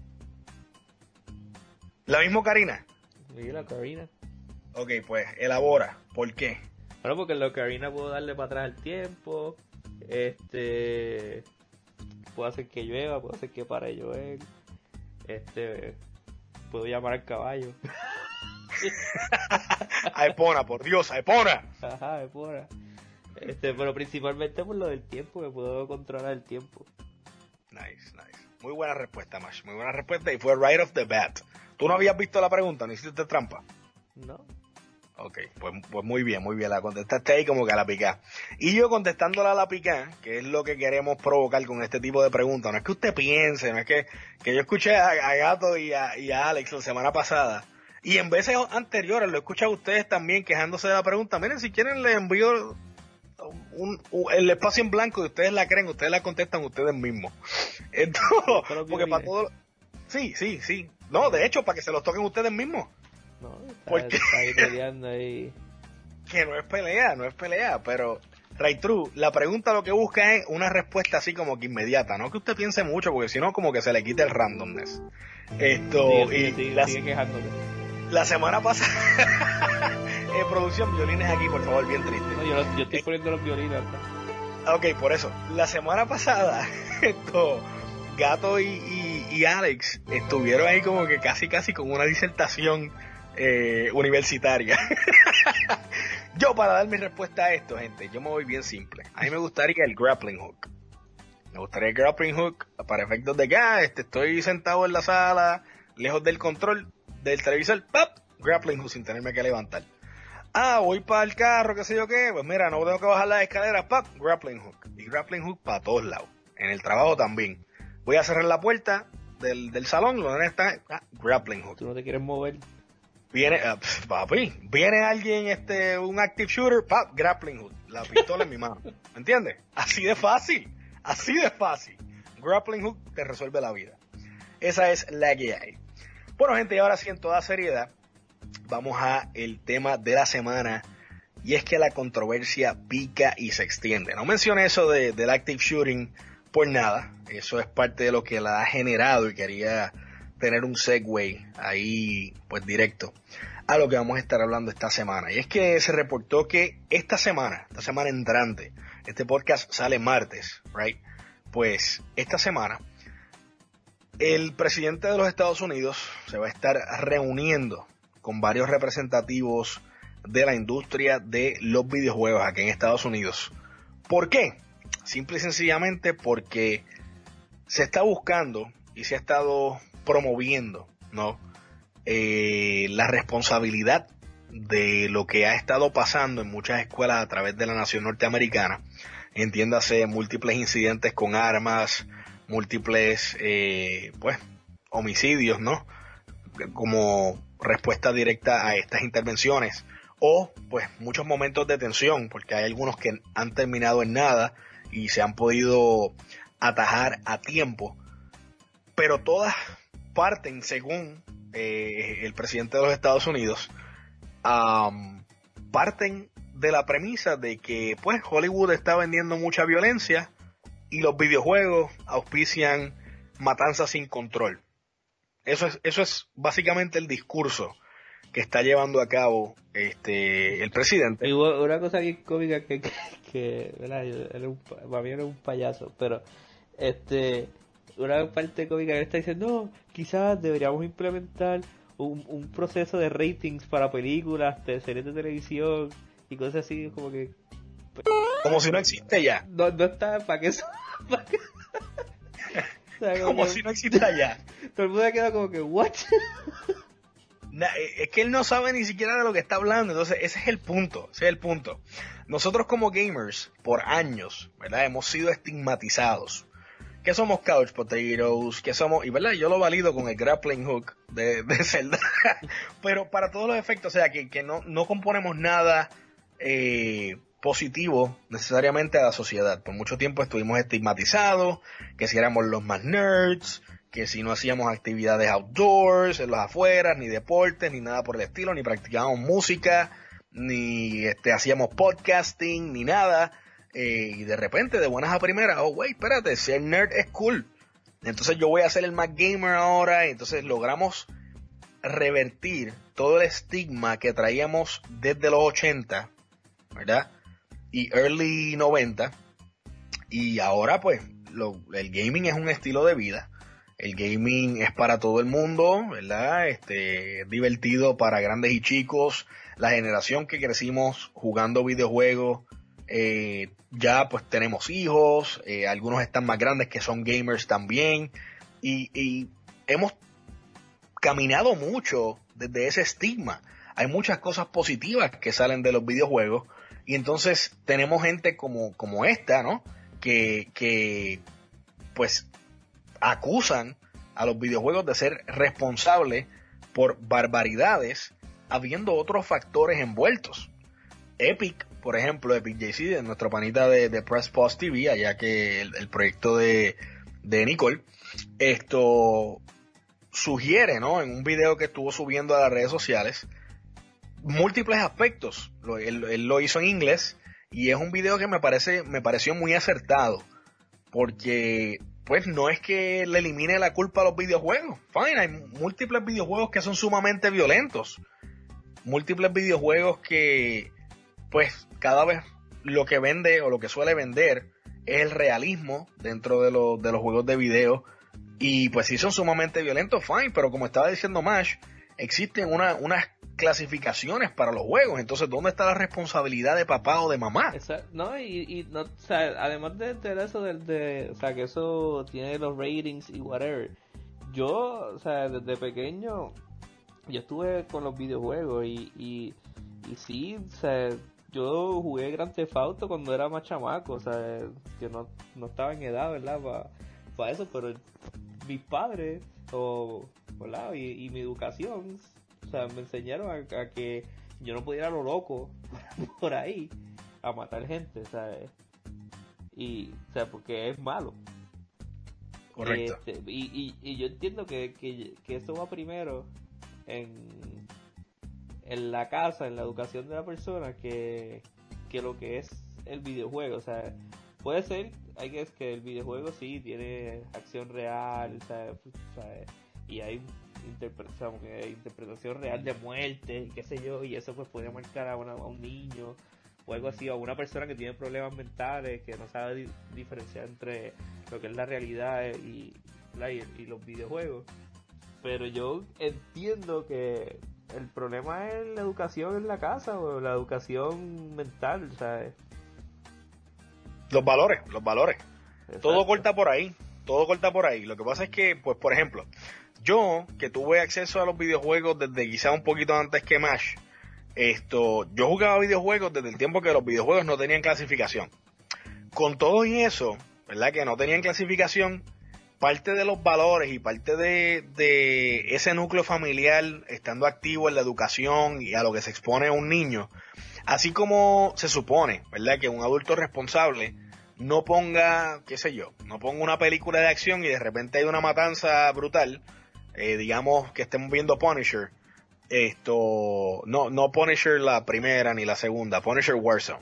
Speaker 1: ¿La misma Ocarina?
Speaker 2: Sí, la Ocarina.
Speaker 1: Ok, pues elabora, ¿por qué?
Speaker 2: Bueno, porque en la Ocarina puedo darle para atrás el tiempo, este, puedo hacer que llueva, puedo hacer que pare de llover, este, puedo llamar al caballo.
Speaker 1: A Epona, por Dios, a Epona.
Speaker 2: Ajá, es pura. Este, pero principalmente por lo del tiempo, que puedo controlar el tiempo.
Speaker 1: Nice, nice. Muy buena respuesta, Mash. Muy buena respuesta y fue right off the bat. ¿Tú no habías visto la pregunta? ¿No hiciste trampa?
Speaker 2: No.
Speaker 1: Ok, pues, pues muy bien, muy bien. La contestaste ahí como que a la picá. Y yo contestándola a la picá, que es lo que queremos provocar con este tipo de preguntas. No es que usted piense, no es que, que yo escuché a, a Gato y a, y a Alex la semana pasada. Y en veces anteriores lo he escuchado a ustedes también quejándose de la pregunta. Miren, si quieren les envío un, un, el espacio en blanco y ustedes la creen, ustedes la contestan ustedes mismos. Entonces, porque para todo... Sí, sí, sí. No, de hecho, para que se los toquen ustedes mismos.
Speaker 2: No, está,
Speaker 1: Porque...
Speaker 2: está ahí peleando ahí.
Speaker 1: Que no es pelea, no es pelea, pero Right True, la pregunta lo que busca es una respuesta así como que inmediata, no que usted piense mucho, porque si no como que se le quita el randomness. Esto,
Speaker 2: Sigue, sigue,
Speaker 1: y
Speaker 2: sigue,
Speaker 1: la,
Speaker 2: sigue quejándote.
Speaker 1: la semana pasada, eh, producción, violines aquí, por favor, bien triste.
Speaker 2: No, yo, los- yo estoy poniendo los violines. ¿No?
Speaker 1: Ok, por eso, la semana pasada, esto, Gato y, y, y Alex estuvieron ahí como que casi casi con una disertación eh, universitaria. Yo para dar mi respuesta a esto, gente, yo me voy bien simple. A mí me gustaría el grappling hook. Me gustaría el grappling hook para efectos de que ah, este, estoy sentado en la sala, lejos del control del televisor, ¡pap! Grappling hook sin tenerme que levantar. Ah, voy para el carro, qué sé yo qué, pues mira, no tengo que bajar las escaleras, ¡pap! Grappling hook. Y grappling hook para todos lados. En el trabajo también. Voy a cerrar la puerta del, del salón, donde está, ah, grappling hook.
Speaker 2: Tú no te quieres mover.
Speaker 1: Viene, uh, pf, papi, viene alguien, este, un active shooter, pap, grappling hook, la pistola en mi mano, ¿me entiendes? Así de fácil, así de fácil. Grappling hook te resuelve la vida. Esa es la que hay. Bueno, gente, y ahora sí, en toda seriedad, vamos a el tema de la semana, y es que la controversia pica y se extiende. No mencioné eso de, del active shooting por nada, eso es parte de lo que la ha generado y quería tener un segue ahí pues directo a lo que vamos a estar hablando esta semana. Y es que se reportó que esta semana, esta semana entrante, este podcast sale martes, right? Pues esta semana el presidente de los Estados Unidos se va a estar reuniendo con varios representativos de la industria de los videojuegos aquí en Estados Unidos. ¿Por qué? Simple y sencillamente porque se está buscando y se ha estado promoviendo, ¿no? Eh, la responsabilidad de lo que ha estado pasando en muchas escuelas a través de la nación norteamericana. Entiéndase, múltiples incidentes con armas, múltiples, eh, pues, homicidios, ¿no? Como respuesta directa a estas intervenciones. O, pues, muchos momentos de tensión, porque hay algunos que han terminado en nada y se han podido atajar a tiempo. Pero todas parten, según eh, el presidente de los Estados Unidos, um, parten de la premisa de que pues Hollywood está vendiendo mucha violencia y los videojuegos auspician matanzas sin control. Eso es, eso es básicamente el discurso que está llevando a cabo este el presidente.
Speaker 2: Y una cosa bien cómica que, que, que ¿verdad? Era un, para mí era un payaso, pero este una parte cómica que está diciendo, no, quizás deberíamos implementar un, un proceso de ratings para películas, de series de televisión y cosas así, como que
Speaker 1: Como si no existe ya.
Speaker 2: No, no está, ¿para qué eso? ¿Para qué? O sea,
Speaker 1: como
Speaker 2: que,
Speaker 1: si no exista ya.
Speaker 2: Todo el mundo ha quedado como que, ¿what?
Speaker 1: Es que él no sabe ni siquiera de lo que está hablando, entonces ese es el punto, ese es el punto. Nosotros como gamers, por años, ¿verdad? Hemos sido estigmatizados. Que somos couch potatoes, que somos, y verdad, yo lo valido con el grappling hook de, de Zelda, pero para todos los efectos, o sea, que, que no, no componemos nada eh, positivo necesariamente a la sociedad. Por mucho tiempo estuvimos estigmatizados, que si éramos los más nerds, que si no hacíamos actividades outdoors, en los afueras, ni deportes, ni nada por el estilo, ni practicábamos música, ni este, hacíamos podcasting, ni nada. Eh, y de repente, de buenas a primeras, oh, wey, espérate, ser nerd es cool. Entonces yo voy a ser el más gamer ahora, y entonces logramos revertir todo el estigma que traíamos desde los ochenta, ¿verdad? Y early noventa. Y ahora, pues, lo, el gaming es un estilo de vida. El gaming es para todo el mundo, ¿verdad? Este, es divertido para grandes y chicos. La generación que crecimos jugando videojuegos, eh, ya pues tenemos hijos, eh, algunos están más grandes que son gamers también. Y, y hemos caminado mucho desde ese estigma. Hay muchas cosas positivas que salen de los videojuegos. Y entonces tenemos gente como, como esta, ¿no? Que, que pues acusan a los videojuegos de ser responsables por barbaridades, habiendo otros factores envueltos. Epic, por ejemplo, Epic J C, de nuestro panita de, de Press Pause T V, allá que el, el proyecto de, de Nicole, esto sugiere, ¿no? En un video que estuvo subiendo a las redes sociales, múltiples aspectos. Lo, él, él lo hizo en inglés y es un video que me parece, me pareció muy acertado, porque pues no es que le elimine la culpa a los videojuegos. Fine, hay múltiples videojuegos que son sumamente violentos. Múltiples videojuegos que, pues, cada vez lo que vende o lo que suele vender es el realismo dentro de, lo, de los juegos de video. Y pues sí son sumamente violentos, fine, pero como estaba diciendo Mash, existen una, unas clasificaciones para los juegos. Entonces, ¿dónde está la responsabilidad de papá o de mamá?
Speaker 2: Exacto. No, y, y no, o sea, además de, de eso del de, o sea, que eso tiene los ratings y whatever. Yo, o sea, desde pequeño yo estuve con los videojuegos y y, y sí, o sea, yo jugué Grand Theft Auto cuando era más chamaco, o sea, que no, no estaba en edad, ¿verdad? Para pa eso, pero mis padres o, ¿verdad? Y, y mi educación, o sea, me enseñaron a, a que yo no podía ir a lo loco por ahí a matar gente, ¿sabes? Y, o sea, porque es malo.
Speaker 1: Correcto.
Speaker 2: Este, y, y, y yo entiendo que, que, que eso va primero en, en la casa, en la educación de la persona, que, que lo que es el videojuego. O sea, puede ser, hay que es que el videojuego sí tiene acción real, ¿sabes? ¿sabes? Y hay interpretación, interpretación real de muerte y qué sé yo, y eso pues puede marcar a, una, a un niño o algo así, o a una persona que tiene problemas mentales, que no sabe di- diferenciar entre lo que es la realidad y, la, y, y los videojuegos. Pero yo entiendo que el problema es la educación en la casa, o la educación mental, ¿sabes?
Speaker 1: Los valores, los valores.
Speaker 2: Exacto.
Speaker 1: Todo corta por ahí, todo corta por ahí. Lo que pasa es que, pues, por ejemplo, yo, que tuve acceso a los videojuegos desde quizá un poquito antes que Mash, esto, yo jugaba videojuegos desde el tiempo que los videojuegos no tenían clasificación. Con todo y eso, ¿verdad? Que no tenían clasificación, parte de los valores y parte de, de ese núcleo familiar estando activo en la educación y a lo que se expone un niño, así como se supone, ¿verdad? Que un adulto responsable no ponga, qué sé yo, no ponga una película de acción y de repente hay una matanza brutal, eh, digamos que estemos viendo Punisher, esto, no, no Punisher la primera ni la segunda, Punisher Warzone,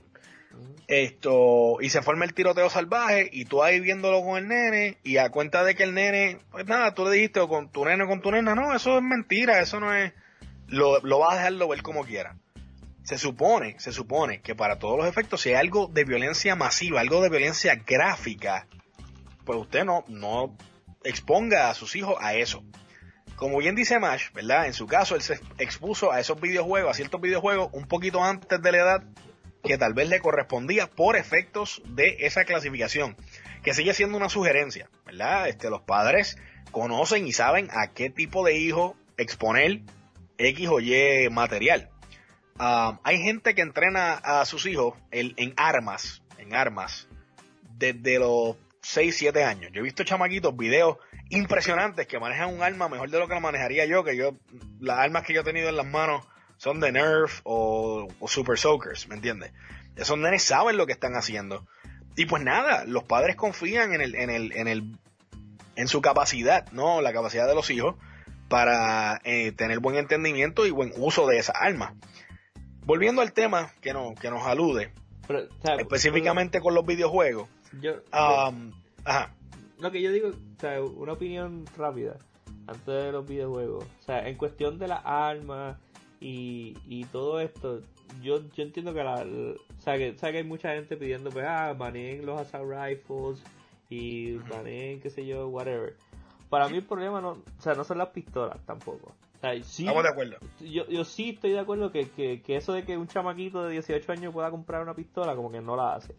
Speaker 1: esto, y se forma el tiroteo salvaje y tú ahí viéndolo con el nene y a cuenta de que el nene, pues nada, tú le dijiste o con tu nene o con tu nena, no, eso es mentira, eso no es, lo, lo vas a dejarlo ver como quiera. Se supone, se supone que para todos los efectos, si hay algo de violencia masiva, algo de violencia gráfica, pues usted no, no exponga a sus hijos a eso. Como bien dice Mash, ¿verdad? En su caso, él se expuso a esos videojuegos, a ciertos videojuegos, un poquito antes de la edad que tal vez le correspondía por efectos de esa clasificación, que sigue siendo una sugerencia, ¿verdad? Este, los padres conocen y saben a qué tipo de hijo exponer X o Y material. Uh, hay gente que entrena a sus hijos en, en armas, en armas, desde los seis, siete años. Yo he visto chamaquitos, videos impresionantes que manejan un arma mejor de lo que la manejaría yo, que yo, las armas que yo he tenido en las manos son de Nerf o, o Super Soakers, ¿me entiendes? Esos nenes saben lo que están haciendo. Y pues nada, los padres confían en el, en el, en el, en su capacidad, ¿no? La capacidad de los hijos para eh, tener buen entendimiento y buen uso de esas armas. Volviendo al tema que, no, que nos alude, pero, o sea, específicamente pero, con los videojuegos.
Speaker 2: Yo,
Speaker 1: um, yo, ajá.
Speaker 2: Lo que yo digo, o sea, una opinión rápida antes de los videojuegos. O sea, en cuestión de las armas y, y todo esto, yo, yo entiendo que, la, la o, sea, que, o sea, que hay mucha gente pidiendo, pues, ah, baneen los assault rifles y baneen, qué sé yo, whatever. Para mí el problema no, o sea, no son las pistolas tampoco. O sea, sí,
Speaker 1: estamos de acuerdo.
Speaker 2: Yo, yo sí estoy de acuerdo que, que, que eso de que un chamaquito de dieciocho años pueda comprar una pistola, como que no la hace.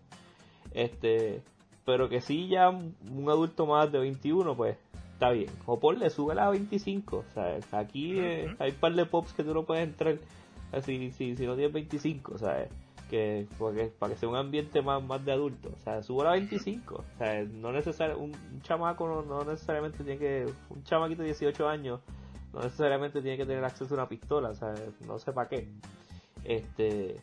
Speaker 2: Este, pero que sí ya un, un adulto más de veintiuno, pues, está bien. O ponle, súbela a veinticinco. O sea, aquí eh, hay un par de pops que tú no puedes entrar así, si, si no tienes veinticinco, ¿sabes? Que, porque, para que sea un ambiente más, más de adulto. O sea, súbela a veinticinco. O sea, no necesariamente, un, un chamaco no, no necesariamente tiene que, un chamaquito de dieciocho años no necesariamente tiene que tener acceso a una pistola, o sea, no sé para qué. Este,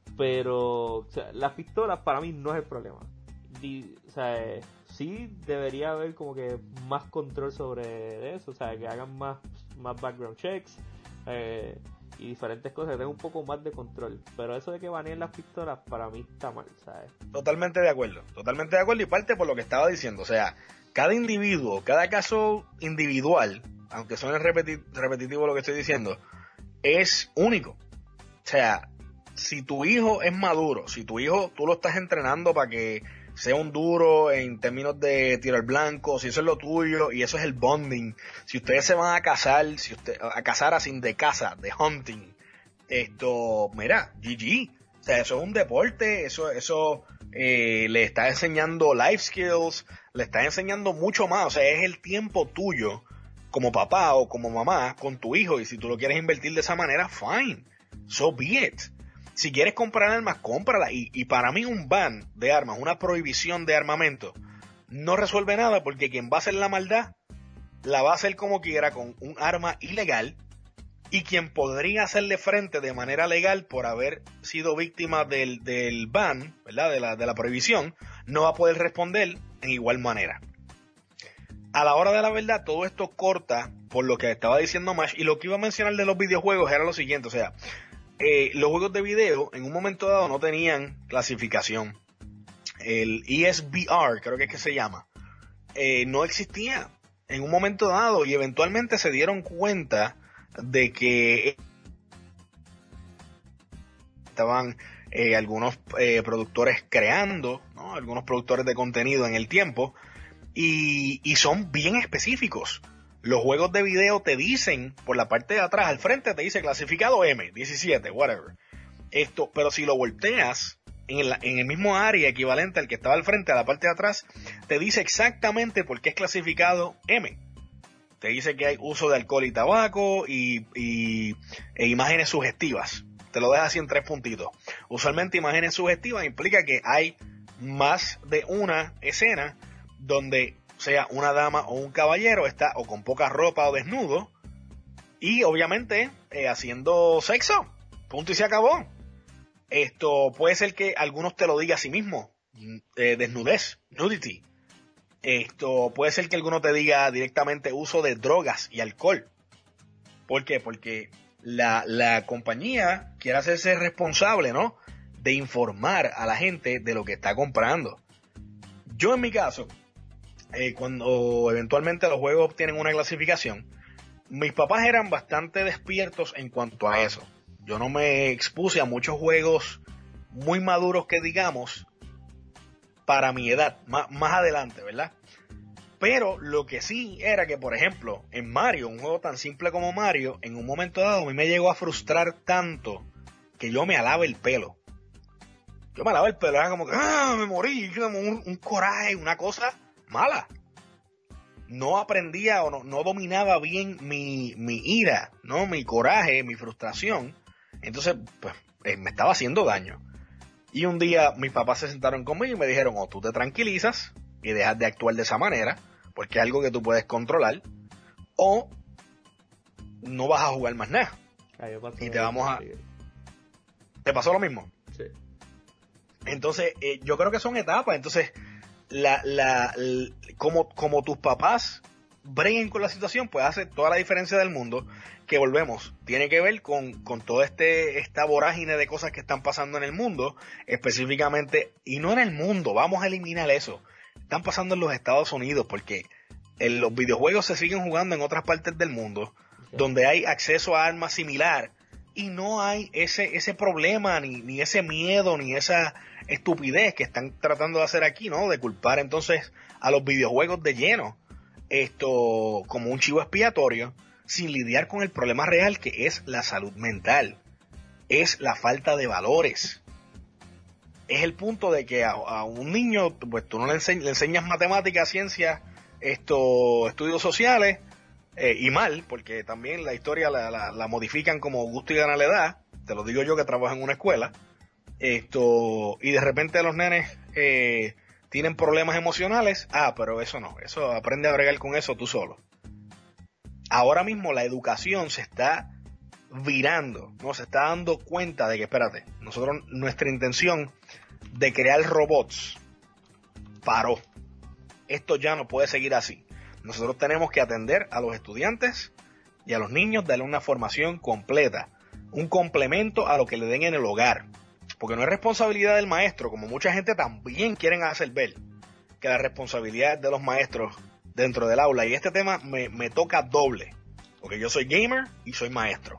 Speaker 2: pero, o sea, las pistolas para mí no es el problema. Di, o sea, sí debería haber como que más control sobre eso, o sea, que hagan más, más background checks eh, y diferentes cosas, que tengan un poco más de control. Pero eso de que baneen las pistolas para mí está mal, ¿sabes?
Speaker 1: Totalmente de acuerdo, totalmente de acuerdo y parte por lo que estaba diciendo, o sea, cada individuo, cada caso individual, aunque suene repeti- repetitivo lo que estoy diciendo, es único. O sea, si tu hijo es maduro, si tu hijo tú lo estás entrenando para que sea un duro en términos de tiro al blanco, si eso es lo tuyo y eso es el bonding, si ustedes se van a casar, si usted, a casar así de casa, de hunting, esto, mira, G G. O sea, eso es un deporte, eso, eso eh, le está enseñando life skills, le está enseñando mucho más, o sea, es el tiempo tuyo como papá o como mamá con tu hijo, y si tú lo quieres invertir de esa manera, fine, so be it. Si quieres comprar armas, cómprala, y, y para mí un ban de armas, una prohibición de armamento, no resuelve nada, porque quien va a hacer la maldad, la va a hacer como quiera con un arma ilegal, y quien podría hacerle frente de manera legal por haber sido víctima del, del ban, ¿verdad? De la, de la prohibición, no va a poder responder en igual manera. A la hora de la verdad, todo esto corta por lo que estaba diciendo Mash, y lo que iba a mencionar de los videojuegos era lo siguiente, o sea, eh, los juegos de video en un momento dado no tenían clasificación. El E S B R, creo que es que se llama, eh, no existía en un momento dado, y eventualmente se dieron cuenta de que estaban eh, algunos eh, productores creando, ¿no? Algunos productores de contenido en el tiempo, y, y son bien específicos. Los juegos de video te dicen, por la parte de atrás, al frente te dice clasificado M, diecisiete, whatever. Esto, pero si lo volteas en el, en el mismo área equivalente al que estaba al frente, a la parte de atrás, te dice exactamente por qué es clasificado M. Te dice que hay uso de alcohol y tabaco y, y e imágenes sugestivas. Te lo deja así en tres puntitos. Usualmente imágenes sugestivas implica que hay más de una escena donde sea una dama o un caballero está o con poca ropa o desnudo, y obviamente eh, haciendo sexo. Punto y se acabó. Esto puede ser que algunos te lo diga a sí mismo. Eh, desnudez, nudity. Esto puede ser que alguno te diga directamente uso de drogas y alcohol. ¿Por qué? Porque la, la compañía quiere hacerse responsable, ¿no?, de informar a la gente de lo que está comprando. Yo en mi caso, eh, cuando eventualmente los juegos obtienen una clasificación, mis papás eran bastante despiertos en cuanto a eso. Yo no me expuse a muchos juegos muy maduros que digamos, para mi edad, más, más adelante, ¿verdad? Pero lo que sí era que, por ejemplo, en Mario, un juego tan simple como Mario, en un momento dado a mí me llegó a frustrar tanto que yo me alaba el pelo. Yo me lavaba el pelo, era como que, ah, me morí, como un, un coraje, una cosa mala. No aprendía o no, no dominaba bien mi, mi ira, ¿no? Mi coraje, mi frustración. Entonces, pues, eh, me estaba haciendo daño. Y un día mis papás se sentaron conmigo y me dijeron, o tú te tranquilizas y dejas de actuar de esa manera, porque es algo que tú puedes controlar, o no vas a jugar más nada.
Speaker 2: Ah,
Speaker 1: y te vamos a... ¿Te pasó lo mismo?
Speaker 2: Sí.
Speaker 1: Entonces, eh, yo creo que son etapas. Entonces, la, la, la, como, como tus papás breguen con la situación, pues hace toda la diferencia del mundo. Que volvemos, tiene que ver con, con toda este, esta vorágine de cosas que están pasando en el mundo, específicamente, y no en el mundo, vamos a eliminar eso. Están pasando en los Estados Unidos, porque en los videojuegos se siguen jugando en otras partes del mundo, sí, donde hay acceso a armas similar, y no hay ese, ese problema, ni, ni ese miedo, ni esa estupidez que están tratando de hacer aquí, ¿no? De culpar entonces a los videojuegos de lleno, esto como un chivo expiatorio, sin lidiar con el problema real, que es la salud mental, es la falta de valores. Es el punto de que a, a un niño, pues tú no le, ense- le enseñas matemáticas, ciencias, esto, estudios sociales, eh, y mal, porque también la historia la, la, la modifican como gusto y gana la edad, te lo digo yo que trabajo en una escuela, esto, y de repente los nenes eh, tienen problemas emocionales, ah, pero eso no, eso aprende a bregar con eso tú solo. Ahora mismo la educación se está virando, ¿no? Se está dando cuenta de que, espérate, nosotros, nuestra intención de crear robots paró. Esto ya no puede seguir así. Nosotros tenemos que atender a los estudiantes y a los niños, darle una formación completa, un complemento a lo que le den en el hogar. Porque no es responsabilidad del maestro, como mucha gente también quieren hacer ver, que la responsabilidad es de los maestros dentro del aula. Y este tema me, me toca doble, porque yo soy gamer y soy maestro.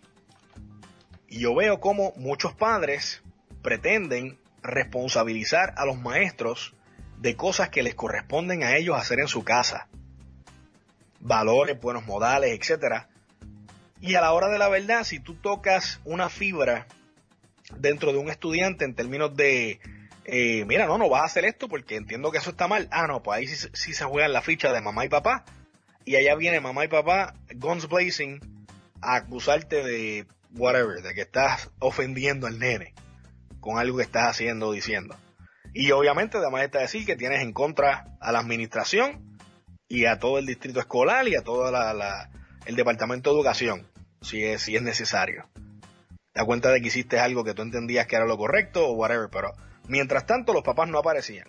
Speaker 1: Y yo veo cómo muchos padres pretenden responsabilizar a los maestros de cosas que les corresponden a ellos hacer en su casa. Valores, buenos modales, etcétera. Y a la hora de la verdad, si tú tocas una fibra dentro de un estudiante en términos de Eh, mira, no, no vas a hacer esto porque entiendo que eso está mal. Ah, no, pues ahí sí, sí se juegan la ficha de mamá y papá. Y allá viene mamá y papá, guns blazing, a acusarte de whatever, de que estás ofendiendo al nene con algo que estás haciendo o diciendo. Y obviamente además está decir que tienes en contra a la administración y a todo el distrito escolar y a todo la, la, el departamento de educación, si es, si es necesario. Te das cuenta de que hiciste algo que tú entendías que era lo correcto o whatever, pero mientras tanto, los papás no aparecían.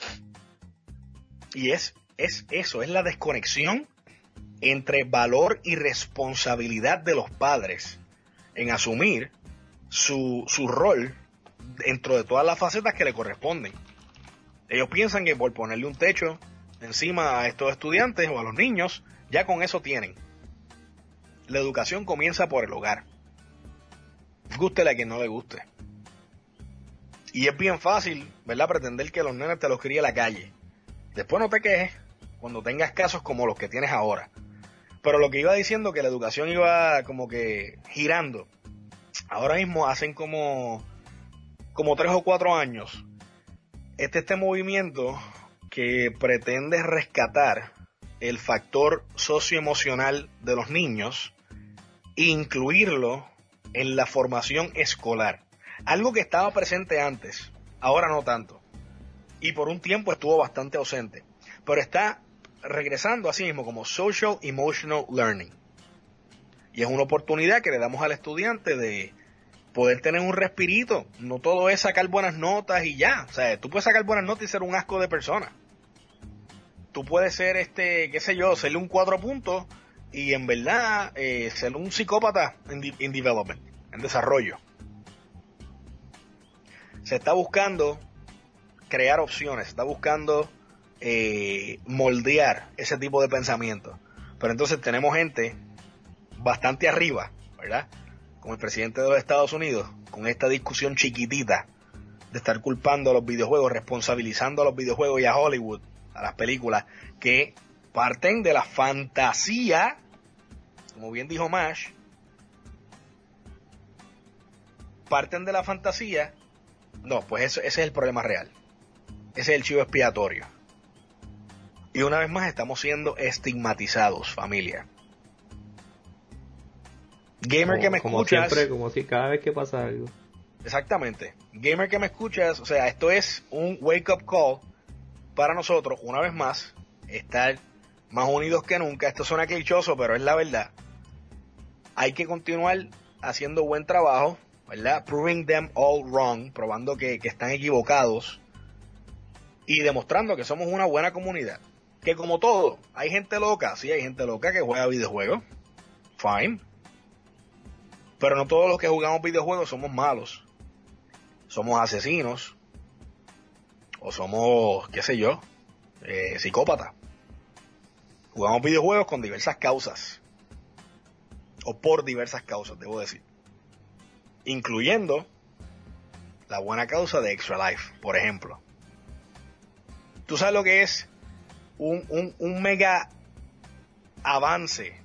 Speaker 1: Y es, es eso, es la desconexión entre valor y responsabilidad de los padres en asumir su, su rol dentro de todas las facetas que le corresponden. Ellos piensan que por ponerle un techo encima a estos estudiantes o a los niños, ya con eso tienen. La educación comienza por el hogar. Gústele a quien no le guste. Y es bien fácil, ¿verdad?, pretender que los nenes te los críe la calle. Después no te quejes cuando tengas casos como los que tienes ahora. Pero lo que iba diciendo, que la educación iba como que girando. Ahora mismo hacen como, como tres o cuatro años. Este, este movimiento que pretende rescatar el factor socioemocional de los niños e incluirlo en la formación escolar. Algo que estaba presente antes, ahora no tanto. Y por un tiempo estuvo bastante ausente. Pero está regresando así mismo como Social Emotional Learning. Y es una oportunidad que le damos al estudiante de poder tener un respirito. No todo es sacar buenas notas y ya. O sea, tú puedes sacar buenas notas y ser un asco de persona. Tú puedes ser, este, qué sé yo, serle un cuatro puntos y en verdad eh, ser un psicópata en, en development, en desarrollo. Se está buscando crear opciones, se está buscando eh, moldear ese tipo de pensamiento. Pero entonces tenemos gente bastante arriba, ¿verdad?, como el presidente de los Estados Unidos, con esta discusión chiquitita de estar culpando a los videojuegos, responsabilizando a los videojuegos y a Hollywood, a las películas, que parten de la fantasía, como bien dijo Mash, parten de la fantasía No, pues eso, ese es el problema real. Ese es el chivo expiatorio. Y una vez más estamos siendo estigmatizados, familia. Gamer
Speaker 2: como,
Speaker 1: que me
Speaker 2: como
Speaker 1: escuchas...
Speaker 2: siempre, como si cada vez que pasa algo.
Speaker 1: Exactamente. Gamer que me escuchas, o sea, esto es un wake-up call para nosotros, una vez más, estar más unidos que nunca. Esto suena clichoso, pero es la verdad. Hay que continuar haciendo buen trabajo, ¿verdad? Proving them all wrong, probando que, que están equivocados y demostrando que somos una buena comunidad. Que como todo, hay gente loca, sí, hay gente loca que juega videojuegos, fine. Pero no todos los que jugamos videojuegos somos malos. Somos asesinos. O somos, qué sé yo, eh, psicópatas. Jugamos videojuegos con diversas causas. O por diversas causas, debo decir. Incluyendo la buena causa de Extra Life, por ejemplo. ¿Tú sabes lo que es un, un, un mega avance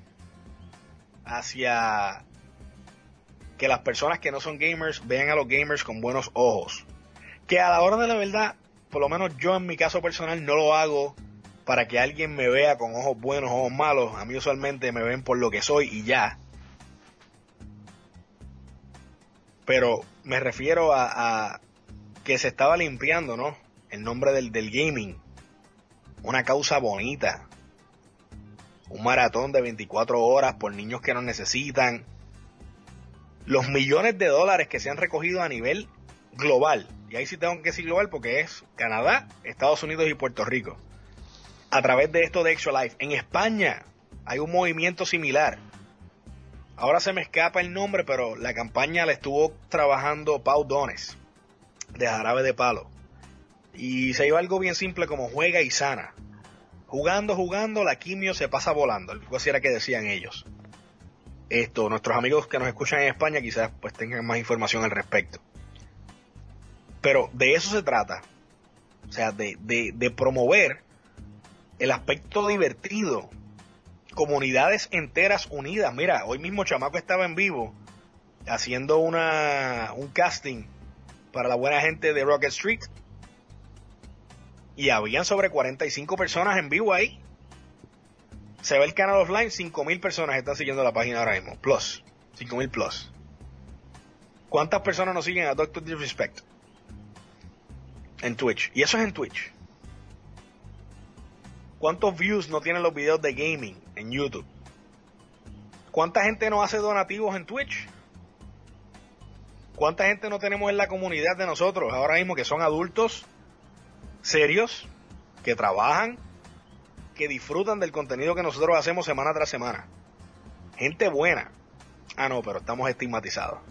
Speaker 1: hacia que las personas que no son gamers vean a los gamers con buenos ojos? Que a la hora de la verdad, por lo menos yo en mi caso personal no lo hago para que alguien me vea con ojos buenos, ojos malos. A mí usualmente me ven por lo que soy y ya. Pero me refiero a, a que se estaba limpiando, ¿no? El nombre del, del gaming. Una causa bonita. Un maratón de veinticuatro horas por niños que nos necesitan. Los millones de dólares que se han recogido a nivel global. Y ahí sí tengo que decir global porque es Canadá, Estados Unidos y Puerto Rico. A través de esto de Extra Life. En España hay un movimiento similar. Ahora se me escapa el nombre, pero la campaña la estuvo trabajando Pau Dones, de Jarabe de Palo. Y se iba algo bien simple como juega y sana. Jugando, jugando, la quimio se pasa volando. Algo así era que decían ellos. Esto, nuestros amigos que nos escuchan en España quizás pues tengan más información al respecto. Pero de eso se trata. O sea, de, de, de promover el aspecto divertido. Comunidades enteras unidas. Mira, hoy mismo Chamaco estaba en vivo haciendo una un casting para la buena gente de Rocket Street. Y habían sobre cuarenta y cinco personas en vivo ahí. Se ve el canal offline, cinco mil personas están siguiendo la página ahora mismo. Plus, cinco mil plus. ¿Cuántas personas nos siguen a Doctor Disrespect? En Twitch. Y eso es en Twitch. ¿Cuántos views no tienen los videos de gaming en YouTube? ¿Cuánta gente no hace donativos en Twitch? ¿Cuánta gente no tenemos en la comunidad de nosotros ahora mismo que son adultos serios, que trabajan, que disfrutan del contenido que nosotros hacemos semana tras semana? Gente buena. Ah, no, pero estamos estigmatizados.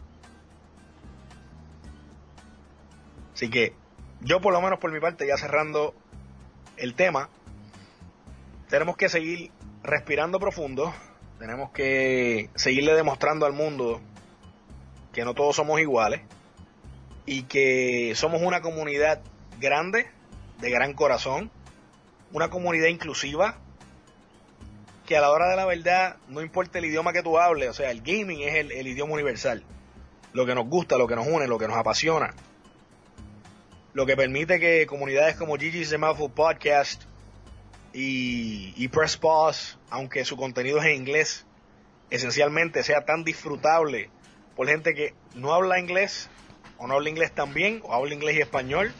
Speaker 1: Así que yo por lo menos por mi parte, ya cerrando el tema, tenemos que seguir respirando profundo, tenemos que seguirle demostrando al mundo que no todos somos iguales y que somos una comunidad grande, de gran corazón, una comunidad inclusiva, que a la hora de la verdad no importa el idioma que tú hables, o sea, el gaming es el, el idioma universal, lo que nos gusta, lo que nos une, lo que nos apasiona, lo que permite que comunidades como Gigi's The Mouthful Podcast y, y Press Pause, aunque su contenido es en inglés, esencialmente sea tan disfrutable por gente que no habla inglés, o no habla inglés tan bien, o habla inglés y español.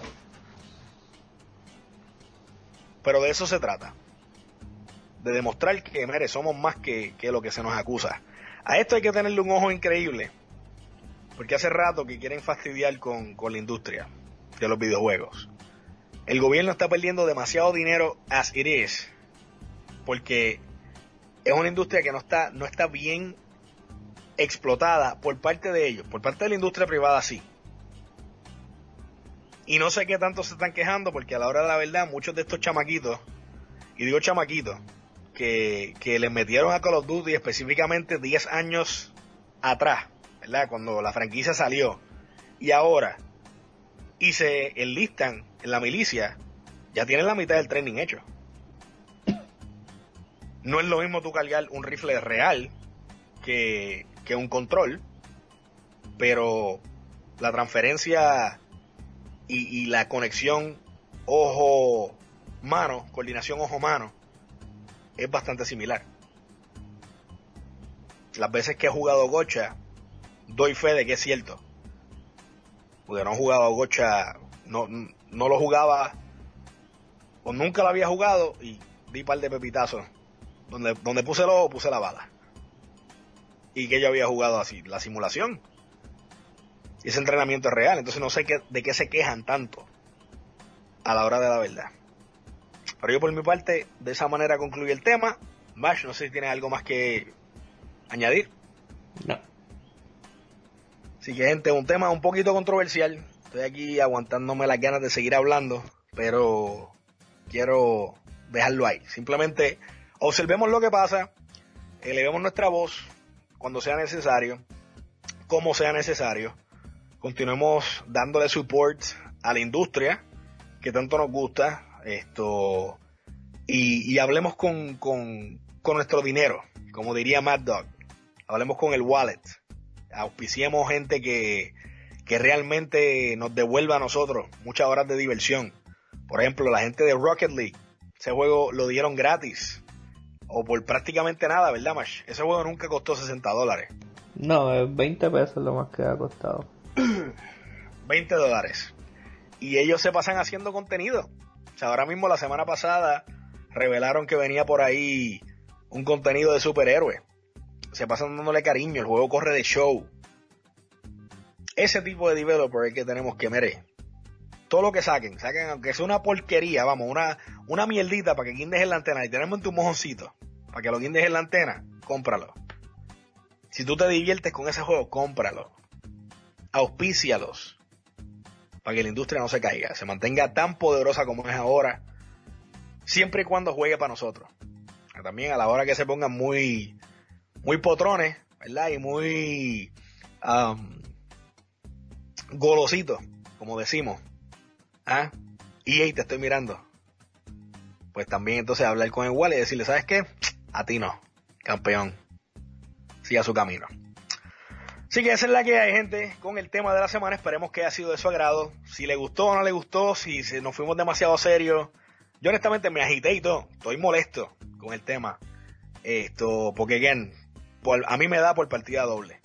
Speaker 1: Pero de eso se trata, de demostrar que, mire, somos más que, que lo que se nos acusa. A esto hay que tenerle un ojo increíble, porque hace rato que quieren fastidiar con, con la industria de los videojuegos. El gobierno está perdiendo demasiado dinero as it is, porque es una industria que no está, no está bien explotada por parte de ellos, por parte de la industria privada sí. Y no sé qué tanto se están quejando, porque a la hora de la verdad muchos de estos chamaquitos, y digo chamaquitos, que, que les metieron a Call of Duty específicamente diez años atrás, ¿verdad? Cuando la franquicia salió, y ahora, y se enlistan en la milicia, ya tienen la mitad del training hecho. No es lo mismo tú cargar un rifle real que, que un control, pero la transferencia y, y la conexión ojo-mano, coordinación ojo-mano, es bastante similar. Las veces que he jugado gocha, doy fe de que es cierto. Porque no he jugado gocha, no, no lo jugaba, o nunca lo había jugado, y di par de pepitazos. Donde, donde puse el ojo, puse la bala. Y que yo había jugado así, la simulación. Y ese entrenamiento es real, entonces no sé qué, de qué se quejan tanto a la hora de la verdad. Pero yo por mi parte, de esa manera concluí el tema. Bash, no sé si tienes algo más que añadir.
Speaker 2: No.
Speaker 1: Así que, gente, un tema un poquito controversial. Estoy aquí aguantándome las ganas de seguir hablando, pero quiero dejarlo ahí. Simplemente observemos lo que pasa, elevemos nuestra voz cuando sea necesario, como sea necesario. Continuemos dándole support a la industria que tanto nos gusta, esto, y, y hablemos con, con, con nuestro dinero, como diría Mad Dog. Hablemos con el wallet, auspiciemos gente que, que realmente nos devuelva a nosotros muchas horas de diversión. Por ejemplo, la gente de Rocket League, ese juego lo dieron gratis, o por prácticamente nada, ¿verdad, Mash? Ese juego nunca costó sesenta dólares.
Speaker 2: No, es veinte pesos lo más que ha costado.
Speaker 1: veinte dólares. Y ellos se pasan haciendo contenido. O sea, ahora mismo, la semana pasada, revelaron que venía por ahí un contenido de superhéroes. Se pasan dándole cariño, el juego corre de show. Ese tipo de developer es que tenemos que merecer. Todo lo que saquen, saquen aunque sea una porquería, vamos, una, una mierdita para que guindes en la antena y tenemos en tu mojoncito, para que lo guindes en la antena, cómpralo. Si tú te diviertes con ese juego, cómpralo. Auspícialos, para que la industria no se caiga, se mantenga tan poderosa como es ahora, siempre y cuando juegue para nosotros. También a la hora que se pongan muy, muy potrones, ¿verdad? Y muy um, golositos, como decimos. ¿Ah? E A, te estoy mirando. Pues también entonces hablar con el Wally y decirle, ¿sabes qué? A ti no, campeón. Siga su camino. Así que esa es la que hay, gente, con el tema de la semana. Esperemos que haya sido de su agrado. Si le gustó o no le gustó, si, si nos fuimos demasiado serios. Yo honestamente me agité y todo. Estoy molesto con el tema. Esto, porque again, por, a mí me da por partida doble.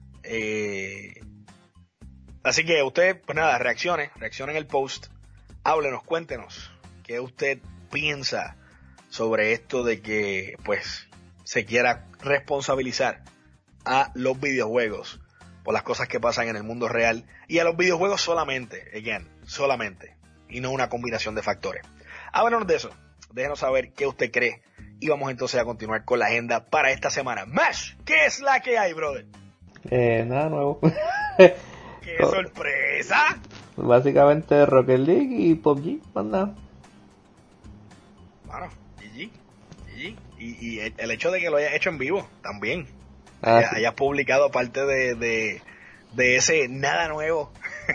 Speaker 1: Eh, así que usted, pues nada, reaccione, reaccione en el post. Háblenos, cuéntenos qué usted piensa sobre esto de que, pues, se quiera responsabilizar a los videojuegos por las cosas que pasan en el mundo real y a los videojuegos solamente, again, solamente, y no una combinación de factores. Háblanos de eso, déjenos saber qué usted cree y vamos entonces a continuar con la agenda para esta semana. Mash, ¿qué es la que hay, brother?
Speaker 2: Eh, nada nuevo.
Speaker 1: ¡Qué sorpresa!
Speaker 2: Básicamente Rocket League y P U B G, más nada.
Speaker 1: Bueno, G G, G G. Y, y el, el hecho de que lo hayas hecho en vivo también.
Speaker 2: Ah,
Speaker 1: hayas,
Speaker 2: sí.
Speaker 1: hayas publicado parte de, de, de ese nada nuevo.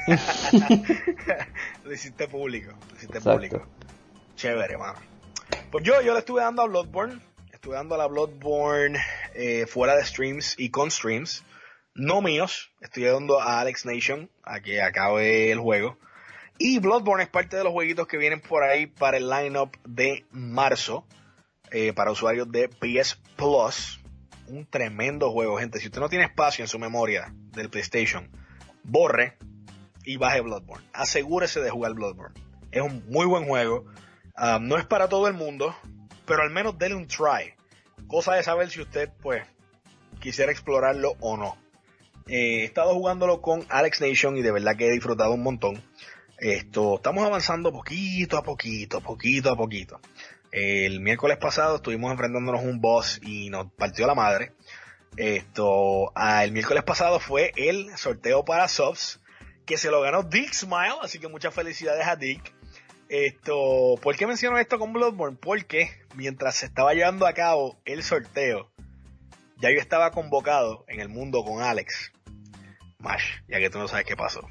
Speaker 1: Lo hiciste público. Lo hiciste
Speaker 2: Exacto.
Speaker 1: público. Chévere, mano. Pues yo, yo le estuve dando a Bloodborne. Estuve dando a la Bloodborne eh, fuera de streams y con streams. No míos. Estoy dando a Alex Nation a que acabe el juego. Y Bloodborne es parte de los jueguitos que vienen por ahí para el lineup de marzo. Eh, para usuarios de P S Plus. Un tremendo juego, gente. Si usted no tiene espacio en su memoria del PlayStation, borre y baje Bloodborne. Asegúrese de jugar Bloodborne. Es un muy buen juego. Um, no es para todo el mundo, pero al menos denle un try. Cosa de saber si usted, pues, quisiera explorarlo o no. Eh, he estado jugándolo con Alex Nation y de verdad que he disfrutado un montón. Esto, estamos avanzando poquito a poquito, poquito a poquito. El miércoles pasado estuvimos enfrentándonos a un boss y nos partió la madre. Esto, ah, el miércoles pasado fue el sorteo para subs, que se lo ganó Dick Smile, así que muchas felicidades a Dick. Esto, ¿por qué menciono esto con Bloodborne? Porque mientras se estaba llevando a cabo el sorteo, ya yo estaba convocado en el mundo con Alex. Mash, ya que tú no sabes qué pasó.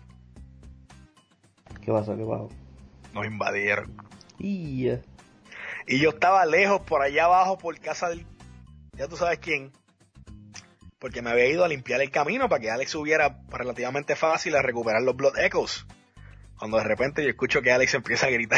Speaker 2: ¿Qué pasó? ¿Qué pasó?
Speaker 1: Nos invadieron.
Speaker 2: Y uh,
Speaker 1: Y yo estaba lejos por allá abajo por casa del... ya tú sabes quién. Porque me había ido a limpiar el camino para que Alex subiera relativamente fácil a recuperar los Blood Echoes. cuando de repente yo escucho que Alex empieza a gritar.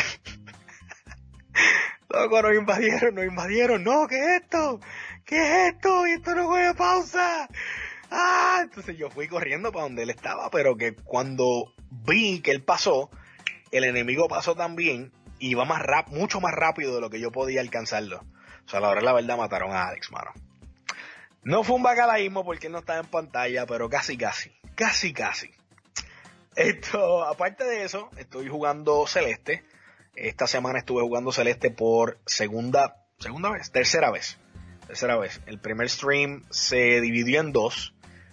Speaker 1: Loco, nos invadieron, nos invadieron, no, ¿qué es esto? ¿Qué es esto? Y esto no juega pausa. Ah, entonces yo fui corriendo para donde él estaba, pero que cuando vi que él pasó, el enemigo pasó también, y iba más rap, mucho más rápido de lo que yo podía alcanzarlo. O sea, la verdad, la verdad, mataron a Alex, mano. No fue un bacalaísmo porque él no estaba en pantalla, pero casi, casi, casi, casi. Esto, aparte de eso, estoy jugando Celeste. Esta semana estuve jugando Celeste por segunda, segunda vez, tercera vez, tercera vez. El primer stream se dividió en dos.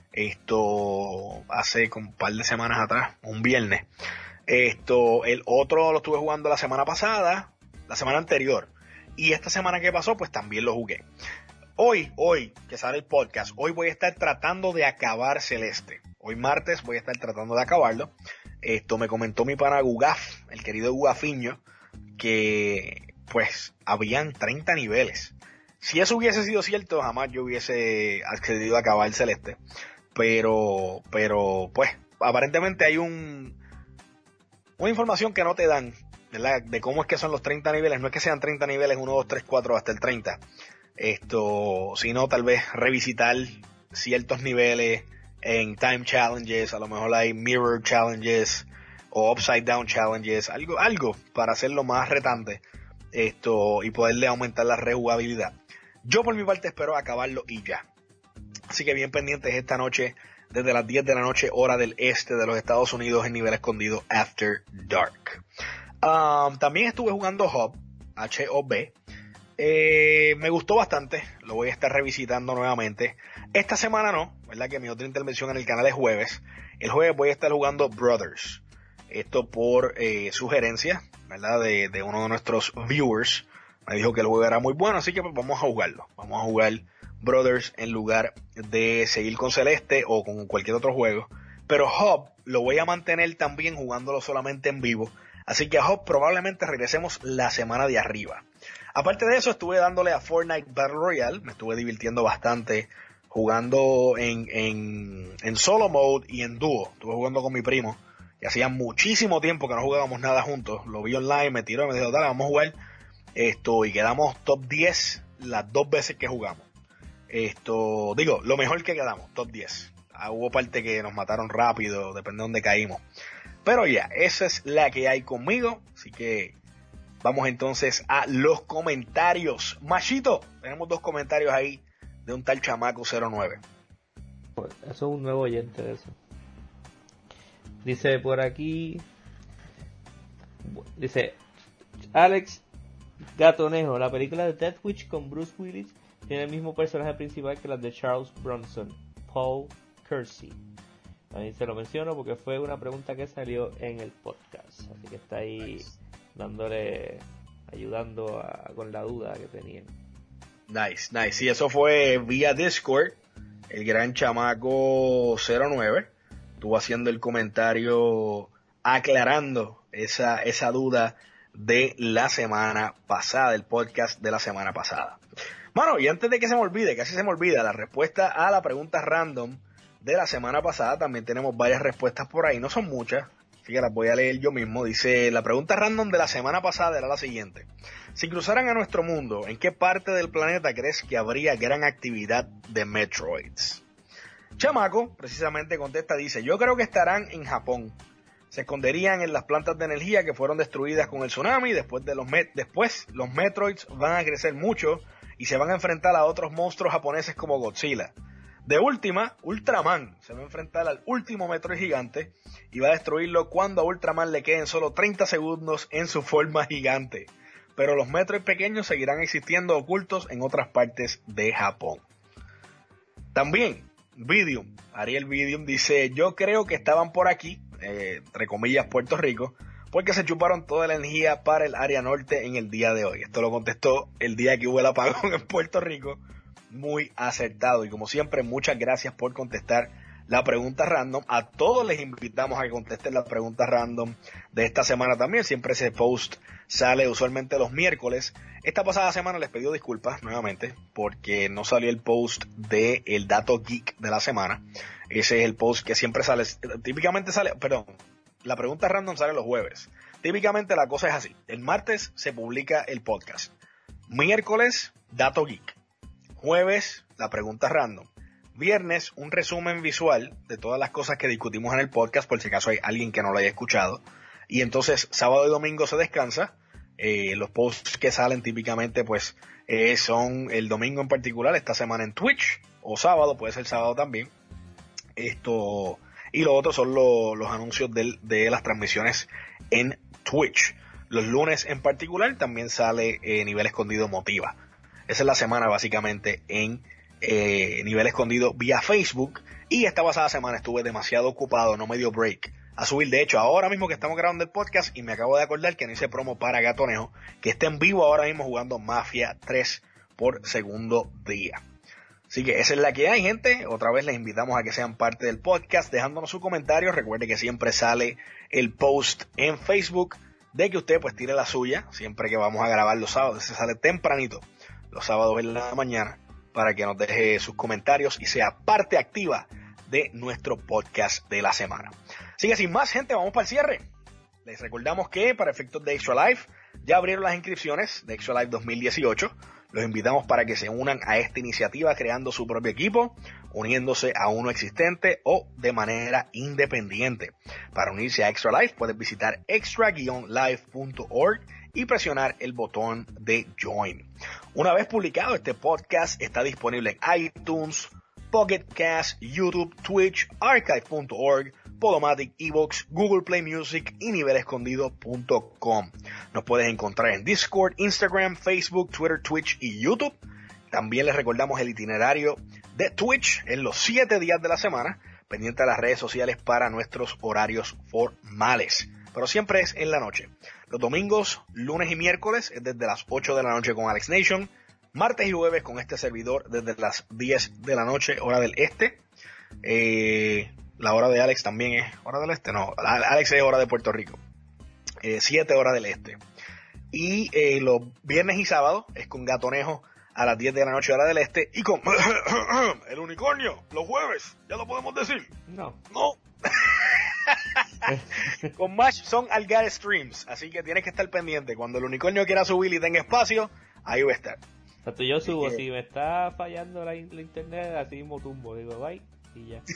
Speaker 1: Esto hace como un par de semanas atrás, un viernes. Esto, el otro lo estuve jugando la semana pasada, la semana anterior. Y esta semana que pasó, pues también lo jugué. Hoy, hoy, que sale el podcast, hoy voy a estar tratando de acabar Celeste. Hoy martes voy a estar tratando de acabarlo. Esto me comentó mi pana Gugaf, el querido Gugafiño, que pues habían treinta niveles. Si eso hubiese sido cierto, jamás yo hubiese accedido a acabar Celeste. Pero, pero, pues, aparentemente hay un una información que no te dan, ¿verdad? De cómo es que son los treinta niveles. No es que sean treinta niveles, uno, dos, tres, cuatro, hasta el treinta. Esto, sino tal vez revisitar ciertos niveles en time challenges, a lo mejor hay mirror challenges o upside down challenges, algo, algo para hacerlo más retante, esto, y poderle aumentar la rejugabilidad. Yo por mi parte espero acabarlo y ya. Así que bien pendientes esta noche, desde las diez de la noche, hora del este de los Estados Unidos, en nivel escondido After Dark. Um, también estuve jugando Hub, H O B. Eh, me gustó bastante, lo voy a estar revisitando nuevamente. Esta semana no, ¿verdad? Que mi otra intervención en el canal es jueves. El jueves voy a estar jugando Brothers. Esto por eh, sugerencia, ¿verdad? De, de uno de nuestros viewers. Me dijo que el juego era muy bueno, así que pues vamos a jugarlo. Vamos a jugar Brothers en lugar de seguir con Celeste o con cualquier otro juego. Pero Hub lo voy a mantener también jugándolo solamente en vivo. Así que a Hub probablemente regresemos la semana de arriba. Aparte de eso, estuve dándole a Fortnite Battle Royale. Me estuve divirtiendo bastante jugando en, en, en solo mode y en dúo. Estuve jugando con mi primo. Y hacía muchísimo tiempo que no jugábamos nada juntos. Lo vi online, me tiró y me dijo, dale, vamos a jugar. Esto, y quedamos top diez las dos veces que jugamos. Esto, digo, lo mejor que quedamos, top diez. Ah, hubo parte que nos mataron rápido, depende de dónde caímos. Pero ya, esa es la que hay conmigo. Así que vamos entonces a los comentarios. Machito, tenemos dos comentarios ahí de un tal chamaco cero nueve.
Speaker 2: Eso es un nuevo oyente de eso. Dice por aquí, dice Alex Gatonejo, la película de Death Wish con Bruce Willis tiene el mismo personaje principal que la de Charles Bronson, Paul Kersey. Ahí se lo menciono porque fue una pregunta que salió en el podcast, así que está ahí dándole, ayudando a, con la duda que tenían.
Speaker 1: Nice, nice. Y eso fue vía Discord. El gran chamaco cero nueve estuvo haciendo el comentario aclarando esa, esa duda de la semana pasada, el podcast de la semana pasada. Bueno, y antes de que se me olvide, casi se me olvida, la respuesta a la pregunta random de la semana pasada, también tenemos varias respuestas por ahí, no son muchas, así que las voy a leer yo mismo. Dice, la pregunta random de la semana pasada era la siguiente: si cruzaran a nuestro mundo, ¿en qué parte del planeta crees que habría gran actividad de Metroids? Chamaco, precisamente contesta, dice, yo creo que estarán en Japón. Se esconderían en las plantas de energía que fueron destruidas con el tsunami. Después, de los, met- después los Metroids van a crecer mucho y se van a enfrentar a otros monstruos japoneses como Godzilla. De última, Ultraman se va a enfrentar al último Metroid gigante y va a destruirlo cuando a Ultraman le queden solo treinta segundos en su forma gigante. Pero los Metroid pequeños seguirán existiendo ocultos en otras partes de Japón. También, Vidium, Ariel Vidium dice, yo creo que estaban por aquí, eh, entre comillas Puerto Rico, porque se chuparon toda la energía para el área norte en el día de hoy. Esto lo contestó el día que hubo el apagón en Puerto Rico. Muy acertado, y como siempre, muchas gracias por contestar la pregunta random. A todos les invitamos a que contesten la pregunta random de esta semana también. Siempre ese post sale usualmente los miércoles. Esta pasada semana les pido disculpas nuevamente porque no salió el post de el dato geek de la semana. Ese es el post que siempre sale, típicamente sale, perdón, la pregunta random sale los jueves. Típicamente la cosa es así. El martes se publica el podcast. Miércoles, Dato Geek. Jueves, la pregunta random. Viernes, un resumen visual de todas las cosas que discutimos en el podcast, por si acaso hay alguien que no lo haya escuchado. Y entonces, sábado y domingo se descansa. Eh, los posts que salen típicamente, pues, eh, son el domingo en particular, esta semana en Twitch, o sábado, puede ser sábado también. Esto, y lo otro son lo, los anuncios de, de las transmisiones en Twitch. Los lunes en particular también sale eh, Nivel Escondido Motiva. Esa es la semana básicamente en eh, Nivel Escondido vía Facebook. Y esta pasada semana estuve demasiado ocupado, no me dio break a subir. De hecho, ahora mismo que estamos grabando el podcast y me acabo de acordar que no hice promo para Gatonejo, que está en vivo ahora mismo jugando Mafia tres por segundo día. Así que esa es la que hay, gente. Otra vez les invitamos a que sean parte del podcast dejándonos sus comentarios. Recuerde que siempre sale el post en Facebook de que usted pues tire la suya siempre que vamos a grabar los sábados. Se sale tempranito los sábados en la mañana para que nos deje sus comentarios y sea parte activa de nuestro podcast de la semana. Así que sin más, gente, vamos para el cierre. Les recordamos que para efectos de Extra Life ya abrieron las inscripciones de Extra Life dos mil dieciocho. Los invitamos para que se unan a esta iniciativa creando su propio equipo, uniéndose a uno existente o de manera independiente. Para unirse a Extra Life puedes visitar extra life punto org y presionar el botón de Join. Una vez publicado, este podcast está disponible en iTunes, Pocket Cast, YouTube, Twitch, archive punto org, Podomatic, Evox, Google Play Music y nivel escondido punto com. Nos puedes encontrar en Discord, Instagram, Facebook, Twitter, Twitch y YouTube. También les recordamos el itinerario de Twitch en los siete días de la semana, pendiente de las redes sociales para nuestros horarios formales. Pero siempre es en la noche. Los domingos, lunes y miércoles es desde las ocho de la noche con Alex Nation. Martes y jueves con este servidor desde las diez de la noche, hora del este. Eh... La hora de Alex también es hora del este, no, Alex es hora de Puerto Rico, eh, siete horas del este. Y eh, los viernes y sábados es con Gatonejo a las diez de la noche hora del este y con el unicornio los jueves, ya lo podemos decir.
Speaker 2: No.
Speaker 1: No. Con Mash son Algar Streams, así que tienes que estar pendiente. Cuando el unicornio quiera subir y tenga espacio, ahí va a estar.
Speaker 2: Tanto yo subo,
Speaker 1: que...
Speaker 2: si me está fallando la, la internet, así mismo tumbo, digo bye y ya.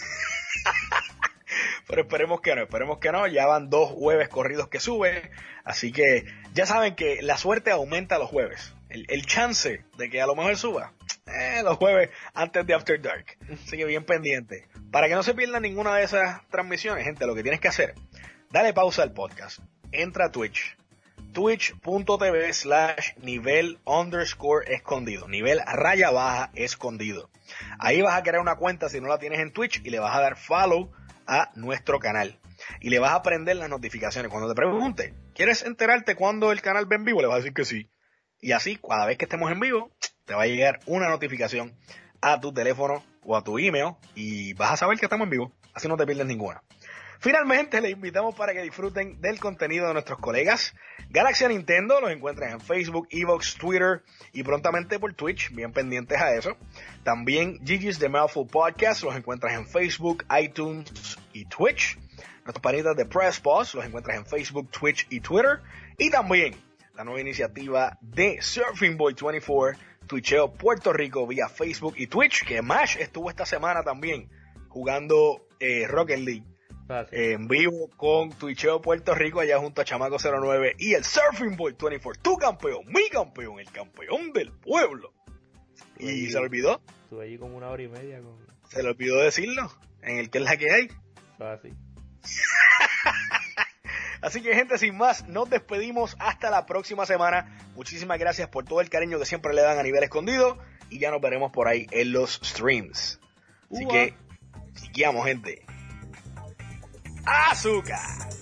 Speaker 1: Pero esperemos que no, esperemos que no, ya van dos jueves corridos que sube, así que ya saben que la suerte aumenta los jueves, el, el chance de que a lo mejor suba, eh, los jueves antes de After Dark, así que bien pendiente, para que no se pierdan ninguna de esas transmisiones, gente, lo que tienes que hacer, dale pausa al podcast, entra a Twitch, twitch.tv slash nivel underscore escondido, nivel raya baja escondido, ahí vas a crear una cuenta si no la tienes en Twitch y le vas a dar follow a nuestro canal y le vas a prender las notificaciones. Cuando te pregunte, ¿quieres enterarte cuando el canal ve en vivo? Le vas a decir que sí. Y así, cada vez que estemos en vivo, te va a llegar una notificación a tu teléfono o a tu email y vas a saber que estamos en vivo. Así no te pierdes ninguna. Finalmente, les invitamos para que disfruten del contenido de nuestros colegas. Galaxia Nintendo los encuentran en Facebook, Evox, Twitter y prontamente por Twitch, bien pendientes a eso. También Gigi's The Mouthful Podcast los encuentras en Facebook, iTunes y Twitch. Nuestros panitas de Press Pause los encuentras en Facebook, Twitch y Twitter. Y también la nueva iniciativa de Surfing Boy veinticuatro, Twitcheo Puerto Rico vía Facebook y Twitch, que Mash estuvo esta semana también jugando eh, Rocket League. Eh, en vivo con Twitcheo Puerto Rico allá junto a Chamaco cero nueve y el Surfing Boy veinticuatro, tu campeón, mi campeón, el campeón del pueblo. Y allí, se le olvidó.
Speaker 2: Estuve allí como una hora y media. Con...
Speaker 1: Se le olvidó decirlo, en el que es la que hay.
Speaker 2: Así.
Speaker 1: Así que, gente, sin más, nos despedimos hasta la próxima semana. Muchísimas gracias por todo el cariño que siempre le dan a Nivel Escondido y ya nos veremos por ahí en los streams. Así uh-huh. que, siqueamos, gente. ¡Azúcar!